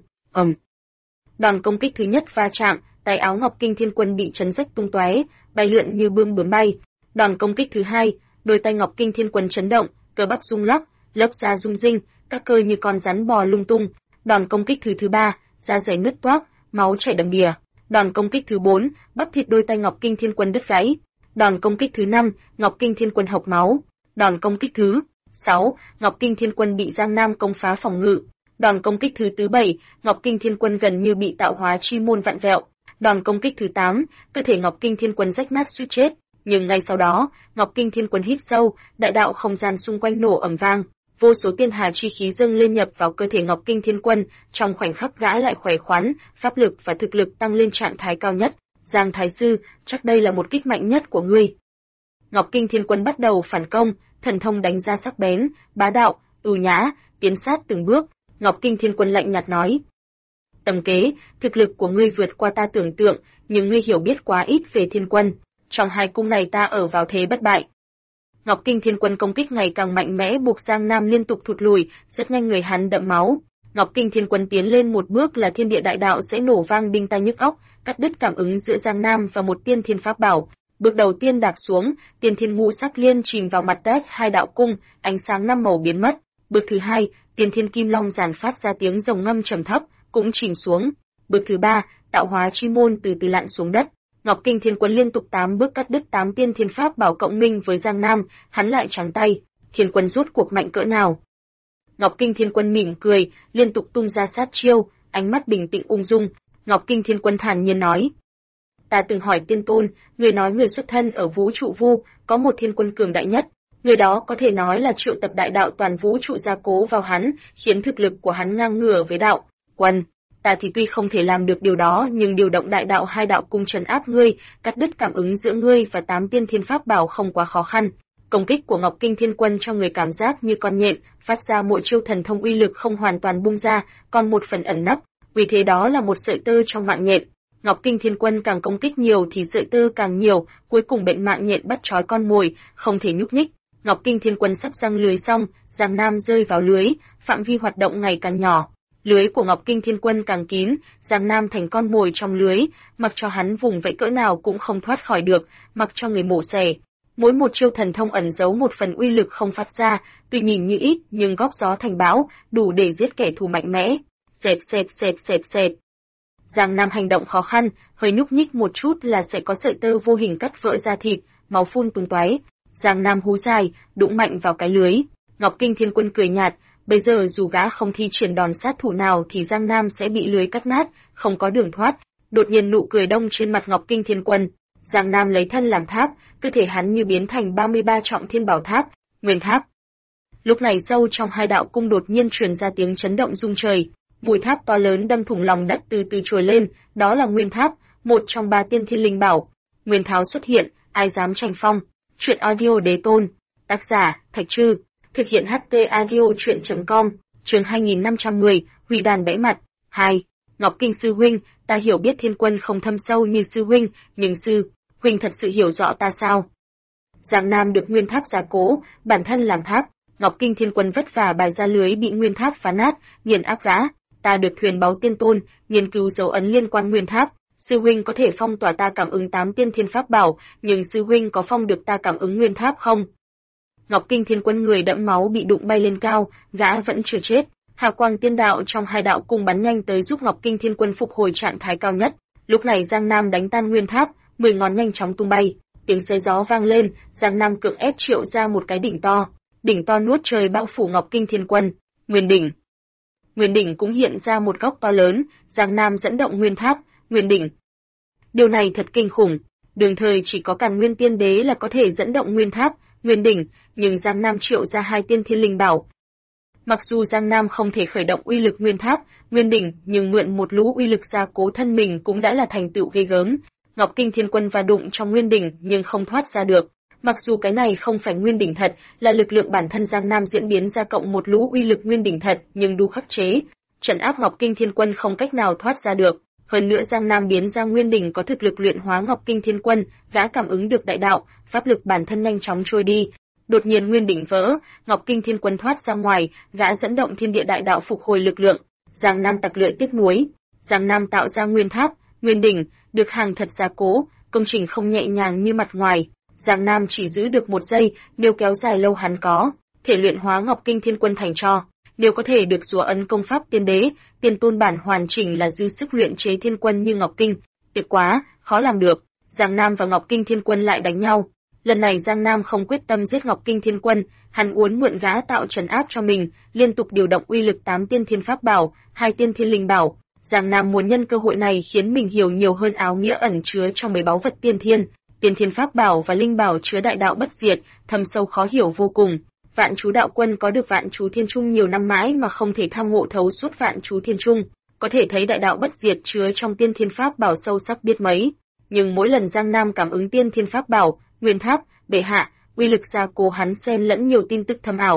Đòn công kích thứ nhất va chạm, tay áo Ngọc Kinh Thiên Quân bị chấn rách tung tóe, bay lượn như bướm bay. Đòn công kích thứ hai, đôi tay Ngọc Kinh Thiên Quân chấn động, cơ bắp rung lắc, lớp da rung rinh, các cơ như con rắn bò lung tung. Đòn công kích thứ ba, da dày nứt toác, máu chảy đầm đìa. Đòn công kích thứ 4, bắp thịt đôi tay Ngọc Kinh Thiên Quân đứt gãy. Đòn công kích thứ 5, Ngọc Kinh Thiên Quân hộc máu. Đòn công kích thứ 6, Ngọc Kinh Thiên Quân bị Giang Nam công phá phòng ngự. Đòn công kích thứ 7, Ngọc Kinh Thiên Quân gần như bị Tạo Hóa Chi Môn vặn vẹo. Đòn công kích thứ 8, cơ thể Ngọc Kinh Thiên Quân rách nát suýt chết. Nhưng ngay sau đó, Ngọc Kinh Thiên Quân hít sâu, đại đạo không gian xung quanh nổ ầm vang, vô số tiên hà chi khí dâng lên nhập vào cơ thể Ngọc Kinh Thiên Quân, trong khoảnh khắc gã lại khỏe khoắn, pháp lực và thực lực tăng lên trạng thái cao nhất. Giang Thái Sư, chắc đây là một kích mạnh nhất của ngươi. Ngọc Kinh Thiên Quân bắt đầu phản công, thần thông đánh ra sắc bén, bá đạo, ưu nhã, tiến sát từng bước. Ngọc Kinh Thiên Quân lạnh nhạt nói: Tầm kế, thực lực của ngươi vượt qua ta tưởng tượng, nhưng ngươi hiểu biết quá ít về Thiên Quân. Trong hai cung này ta ở vào thế bất bại. Ngọc Kinh Thiên Quân công kích ngày càng mạnh mẽ buộc Giang Nam liên tục thụt lùi, rất nhanh người hắn đẫm máu. Ngọc Kinh Thiên Quân tiến lên một bước là thiên địa đại đạo sẽ nổ vang đinh tai nhức óc, cắt đứt cảm ứng giữa Giang Nam và một tiên thiên pháp bảo. Bước đầu tiên đạp xuống, tiên thiên ngũ sắc liên chìm vào mặt đất hai đạo cung, ánh sáng năm màu biến mất. Bước thứ hai, tiên thiên kim long giàn phát ra tiếng rồng ngâm trầm thấp, cũng chìm xuống. Bước thứ ba, tạo hóa chi môn từ từ lặn xuống đất. Ngọc Kinh Thiên Quân liên tục 8 bước cắt đứt 8 tiên thiên pháp bảo cộng minh với Giang Nam, hắn lại trắng tay. Thiên Quân rút cuộc mạnh cỡ nào? Ngọc Kinh Thiên Quân mỉm cười, liên tục tung ra sát chiêu, ánh mắt bình tĩnh ung dung. Ngọc Kinh Thiên Quân thản nhiên nói: Ta từng hỏi Tiên Tôn, người nói người xuất thân ở vũ trụ vu, có một thiên quân cường đại nhất. Người đó có thể nói là triệu tập đại đạo toàn vũ trụ gia cố vào hắn, khiến thực lực của hắn ngang ngửa với đạo quân. Ta thì tuy không thể làm được điều đó, nhưng điều động đại đạo hai đạo cung trấn áp ngươi, cắt đứt cảm ứng giữa ngươi và 8 tiên thiên pháp bảo không quá khó khăn. Công kích của Ngọc Kinh Thiên Quân cho người cảm giác như con nhện, phát ra mỗi chiêu thần thông uy lực không hoàn toàn bung ra, còn một phần ẩn nấp, vì thế đó là một sợi tơ trong mạng nhện. Ngọc Kinh Thiên Quân càng công kích nhiều thì sợi tơ càng nhiều, cuối cùng bệnh mạng nhện bắt trói con mồi, không thể nhúc nhích. Ngọc Kinh Thiên Quân sắp răng lưới xong, Giang Nam rơi vào lưới, phạm vi hoạt động ngày càng nhỏ. Lưới của Ngọc Kinh Thiên Quân càng kín, Giang Nam thành con mồi trong lưới, mặc cho hắn vùng vẫy cỡ nào cũng không thoát khỏi được, mặc cho người mổ xẻ. Mỗi một chiêu thần thông ẩn giấu một phần uy lực không phát ra, tuy nhìn như ít nhưng góp gió thành bão, đủ để giết kẻ thù mạnh mẽ. Xẹt xẹt xẹt xẹt xẹt. Giang Nam hành động khó khăn, hơi nhúc nhích một chút là sẽ có sợi tơ vô hình cắt vỡ da thịt, máu phun tung tóe. Giang Nam hú dài, đụng mạnh vào cái lưới. Ngọc Kinh Thiên Quân cười nhạt, bây giờ dù gã không thi triển đòn sát thủ nào thì Giang Nam sẽ bị lưới cắt nát, không có đường thoát. Đột nhiên nụ cười đông trên mặt Ngọc Kinh Thiên Quân. Giang Nam lấy thân làm tháp, cơ thể hắn như biến thành 33 trọng thiên bảo tháp, nguyên tháp. Lúc này sâu trong hai đạo cung đột nhiên truyền ra tiếng chấn động rung trời. Mũi tháp to lớn đâm thủng lòng đất từ từ trồi lên, đó là nguyên tháp, một trong 3 tiên thiên linh bảo. Nguyên tháo xuất hiện, ai dám tranh phong. Truyện audio đế tôn. Tác giả, Thạch Trư. Thực hiện HT audio truyện.com. Chương 2510, hủy đàn bẽ mặt. 2. Ngọc Kinh sư huynh, ta hiểu biết Thiên Quân không thâm sâu như sư huynh, nhưng sư huynh thật sự hiểu rõ ta sao? Giang Nam được nguyên tháp gia cố, bản thân làm tháp. Ngọc Kinh Thiên Quân vất vả bài ra lưới bị nguyên tháp phá nát, nghiền áp gã. Ta được thuyền báo Tiên Tôn, nghiên cứu dấu ấn liên quan nguyên tháp. Sư huynh có thể phong tỏa ta cảm ứng 8 tiên thiên pháp bảo, nhưng sư huynh có phong được ta cảm ứng nguyên tháp không? Ngọc Kinh Thiên Quân người đẫm máu bị đụng bay lên cao, gã vẫn chưa chết. Hào quang tiên đạo trong hai đạo cùng bắn nhanh tới giúp Ngọc Kinh Thiên Quân phục hồi trạng thái cao nhất. Lúc này Giang Nam đánh tan nguyên tháp, 10 ngón nhanh chóng tung bay, tiếng xé gió vang lên, Giang Nam cưỡng ép triệu ra một cái đỉnh to. Đỉnh to nuốt trời bao phủ Ngọc Kinh Thiên Quân. Nguyên đỉnh. Nguyên đỉnh cũng hiện ra một góc to lớn, Giang Nam dẫn động nguyên tháp, nguyên đỉnh. Điều này thật kinh khủng, đường thời chỉ có Càn Nguyên Tiên Đế là có thể dẫn động nguyên tháp, nguyên đỉnh, nhưng Giang Nam triệu ra 2 tiên thiên linh bảo. Mặc dù Giang Nam không thể khởi động uy lực nguyên tháp, nguyên đỉnh, nhưng mượn một lũ uy lực gia cố thân mình cũng đã là thành tựu ghê gớm. Ngọc Kinh Thiên Quân va đụng trong nguyên đỉnh nhưng không thoát ra được. Mặc dù cái này không phải nguyên đỉnh thật, là lực lượng bản thân Giang Nam diễn biến ra cộng một lũ uy lực nguyên đỉnh thật, nhưng đủ khắc chế, trấn áp Ngọc Kinh Thiên Quân không cách nào thoát ra được. Hơn nữa Giang Nam biến ra nguyên đỉnh có thực lực luyện hóa Ngọc Kinh Thiên Quân, gã cảm ứng được đại đạo, pháp lực bản thân nhanh chóng trôi đi. Đột nhiên nguyên đỉnh vỡ, Ngọc Kinh Thiên Quân thoát ra ngoài, gã dẫn động thiên địa đại đạo phục hồi lực lượng. Giang Nam tặc lưỡi tiếc nuối. Giang Nam tạo ra nguyên tháp, nguyên đỉnh, được hàng thật gia cố, công trình không nhẹ nhàng như mặt ngoài. Giang Nam chỉ giữ được 1 giây, nếu kéo dài lâu hắn có thể luyện hóa Ngọc Kinh Thiên Quân thành tro. Nếu có thể được dúa ấn công pháp tiên đế, tiên tôn bản hoàn chỉnh là dư sức luyện chế thiên quân như Ngọc Kinh. Tuyệt quá, khó làm được. Giang Nam và Ngọc Kinh Thiên Quân lại đánh nhau. Lần này Giang Nam không quyết tâm giết Ngọc Kinh Thiên Quân, hắn muốn mượn gã tạo trấn áp cho mình, liên tục điều động uy lực 8 tiên thiên pháp bảo, 2 tiên thiên linh bảo. Giang Nam muốn nhân cơ hội này khiến mình hiểu nhiều hơn áo nghĩa ẩn chứa trong mấy báu vật tiên thiên pháp bảo và linh bảo chứa đại đạo bất diệt, thâm sâu khó hiểu vô cùng. Vạn Chú Đạo Quân có được Vạn Chú Thiên Trung nhiều năm mãi mà không thể tham ngộ thấu suốt Vạn Chú Thiên Trung, có thể thấy đại đạo bất diệt chứa trong tiên thiên pháp bảo sâu sắc biết mấy. Nhưng mỗi lần Giang Nam cảm ứng tiên thiên pháp bảo, nguyên tháp, bệ hạ, uy lực gia cố hắn xen lẫn nhiều tin tức thâm ảo.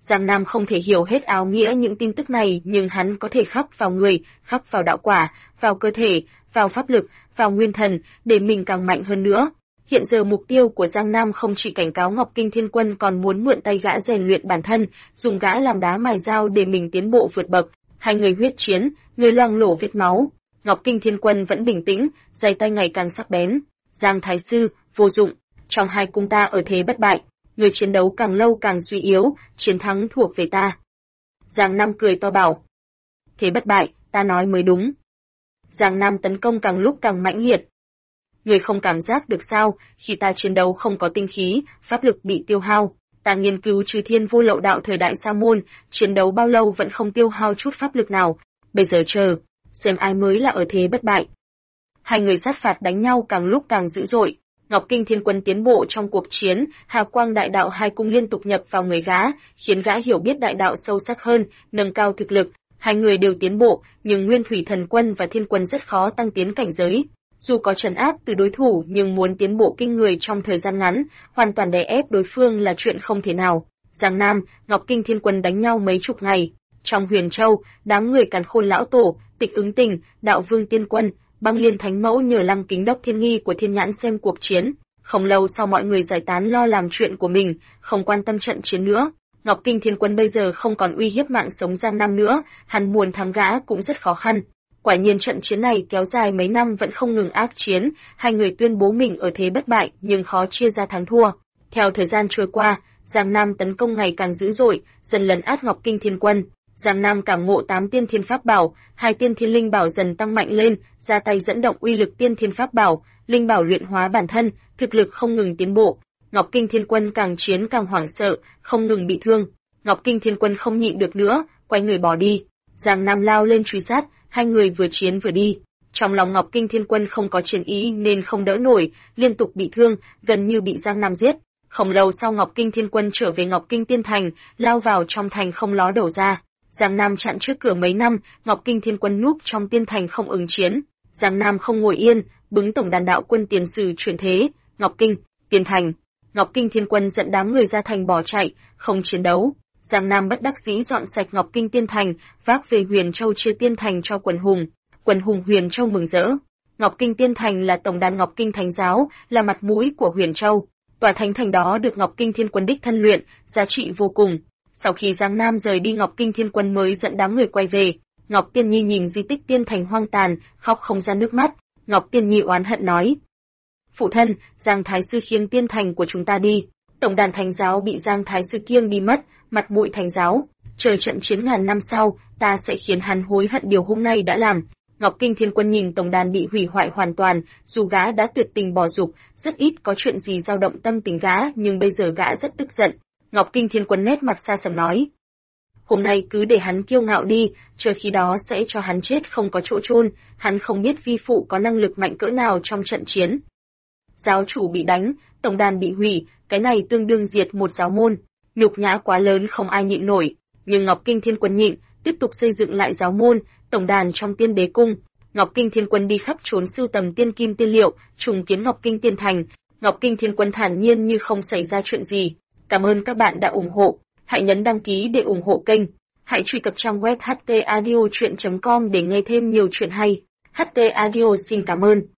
Giang Nam không thể hiểu hết áo nghĩa những tin tức này, nhưng hắn có thể khắc vào người, khắc vào đạo quả, vào cơ thể, vào pháp lực, vào nguyên thần, để mình càng mạnh hơn nữa. Hiện giờ mục tiêu của Giang Nam không chỉ cảnh cáo Ngọc Kinh Thiên Quân, còn muốn mượn tay gã rèn luyện bản thân, dùng gã làm đá mài dao để mình tiến bộ vượt bậc. Hai người huyết chiến, người loang lổ vết máu. Ngọc Kinh Thiên Quân vẫn bình tĩnh, giày tay ngày càng sắc bén. Giang Thái Sư, vô dụng, trong hai cung ta ở thế bất bại, người chiến đấu càng lâu càng suy yếu, chiến thắng thuộc về ta. Giang Nam cười to bảo. Thế bất bại, ta nói mới đúng. Giang Nam tấn công càng lúc càng mãnh liệt. Người không cảm giác được sao, khi ta chiến đấu không có tinh khí, pháp lực bị tiêu hao. Ta nghiên cứu Chư Thiên Vô Lậu Đạo thời đại Sa Môn, chiến đấu bao lâu vẫn không tiêu hao chút pháp lực nào. Bây giờ chờ, xem ai mới là ở thế bất bại. Hai người sát phạt đánh nhau càng lúc càng dữ dội. Ngọc Kinh Thiên Quân tiến bộ trong cuộc chiến, Hà Quang Đại Đạo hai cung liên tục nhập vào người gã, khiến gã hiểu biết đại đạo sâu sắc hơn, nâng cao thực lực. Hai người đều tiến bộ, nhưng Nguyên Thủy Thần Quân và Thiên Quân rất khó tăng tiến cảnh giới. Dù có trấn áp từ đối thủ, nhưng muốn tiến bộ kinh người trong thời gian ngắn, hoàn toàn đè ép đối phương là chuyện không thể nào. Giang Nam, Ngọc Kinh Thiên Quân đánh nhau mấy chục ngày. Trong Huyền Châu, đám người Càn Khôn lão tổ, Tịch Ứng Tình, Đạo Vương Tiên Quân, Băng Liên Thánh Mẫu nhờ Lăng Kính Đốc Thiên Nghi của Thiên Nhãn xem cuộc chiến. Không lâu sau mọi người giải tán lo làm chuyện của mình, không quan tâm trận chiến nữa. Ngọc Kinh Thiên Quân bây giờ không còn uy hiếp mạng sống Giang Nam nữa, hắn muốn thắng gã cũng rất khó khăn. Quả nhiên trận chiến này kéo dài mấy năm vẫn không ngừng ác chiến, hai người tuyên bố mình ở thế bất bại nhưng khó chia ra thắng thua. Theo thời gian trôi qua, Giang Nam tấn công ngày càng dữ dội, dần lấn át Ngọc Kinh Thiên Quân. Giang Nam cảm ngộ 8 tiên thiên pháp bảo, 2 tiên thiên linh bảo dần tăng mạnh lên, ra tay dẫn động uy lực tiên thiên pháp bảo, linh bảo luyện hóa bản thân, thực lực không ngừng tiến bộ. Ngọc Kinh Thiên Quân càng chiến càng hoảng sợ, không ngừng bị thương. Ngọc Kinh Thiên Quân không nhịn được nữa, quay người bỏ đi. Giang Nam lao lên truy sát, hai người vừa chiến vừa đi. Trong lòng Ngọc Kinh Thiên Quân không có chiến ý nên không đỡ nổi, liên tục bị thương, gần như bị Giang Nam giết. Không lâu sau Ngọc Kinh Thiên Quân trở về Ngọc Kinh Tiên Thành, lao vào trong thành không ló đầu ra. Giang Nam chặn trước cửa mấy năm, Ngọc Kinh Thiên Quân núp trong tiên thành không ứng chiến. Giang Nam không ngồi yên, bứng tổng đàn đạo quân tiền sử chuyển thế, Ngọc Kinh, Tiên Thành. Ngọc Kinh Thiên Quân dẫn đám người ra thành bỏ chạy, không chiến đấu. Giang Nam bất đắc dĩ dọn sạch Ngọc Kinh Tiên Thành, vác về Huyền Châu chia tiên thành cho quần hùng. Quần hùng Huyền Châu mừng rỡ. Ngọc Kinh Tiên Thành là tổng đàn Ngọc Kinh Thánh giáo, là mặt mũi của Huyền Châu. Tòa thánh thành đó được Ngọc Kinh Thiên Quân đích thân luyện, giá trị vô cùng. Sau khi Giang Nam rời đi, Ngọc Kinh Thiên Quân mới dẫn đám người quay về. Ngọc Tiên Nhi nhìn di tích tiên thành hoang tàn, khóc không ra nước mắt. Ngọc Tiên Nhi oán hận nói: Phụ thân, Giang Thái Sư khiêng tiên thành của chúng ta đi. Tổng đàn Thánh giáo bị Giang Thái Sư kiêng đi mất, mặt mũi Thánh giáo. Chờ trận chiến ngàn năm sau, ta sẽ khiến hắn hối hận điều hôm nay đã làm. Ngọc Kinh Thiên Quân nhìn tổng đàn bị hủy hoại hoàn toàn, dù gã đã tuyệt tình bỏ dục, rất ít có chuyện gì dao động tâm tình gã, nhưng bây giờ gã rất tức giận. Ngọc Kinh Thiên Quân nét mặt xa sầm nói: Hôm nay cứ để hắn kiêu ngạo đi, chờ khi đó sẽ cho hắn chết không có chỗ chôn. Hắn không biết vi phụ có năng lực mạnh cỡ nào trong trận chiến. Giáo chủ bị đánh, tổng đàn bị hủy, cái này tương đương diệt một giáo môn, nhục nhã quá lớn không ai nhịn nổi. Nhưng Ngọc Kinh Thiên Quân nhịn, tiếp tục xây dựng lại giáo môn, tổng đàn trong Tiên Đế cung. Ngọc Kinh Thiên Quân đi khắp trốn sưu tầm tiên kim tiên liệu, trùng kiến Ngọc Kinh Tiên Thành. Ngọc Kinh Thiên Quân thản nhiên như không xảy ra chuyện gì. Cảm ơn các bạn đã ủng hộ. Hãy nhấn đăng ký để ủng hộ kênh. Hãy truy cập trang web htaudio.com để nghe thêm nhiều chuyện hay. HT Audio xin cảm ơn.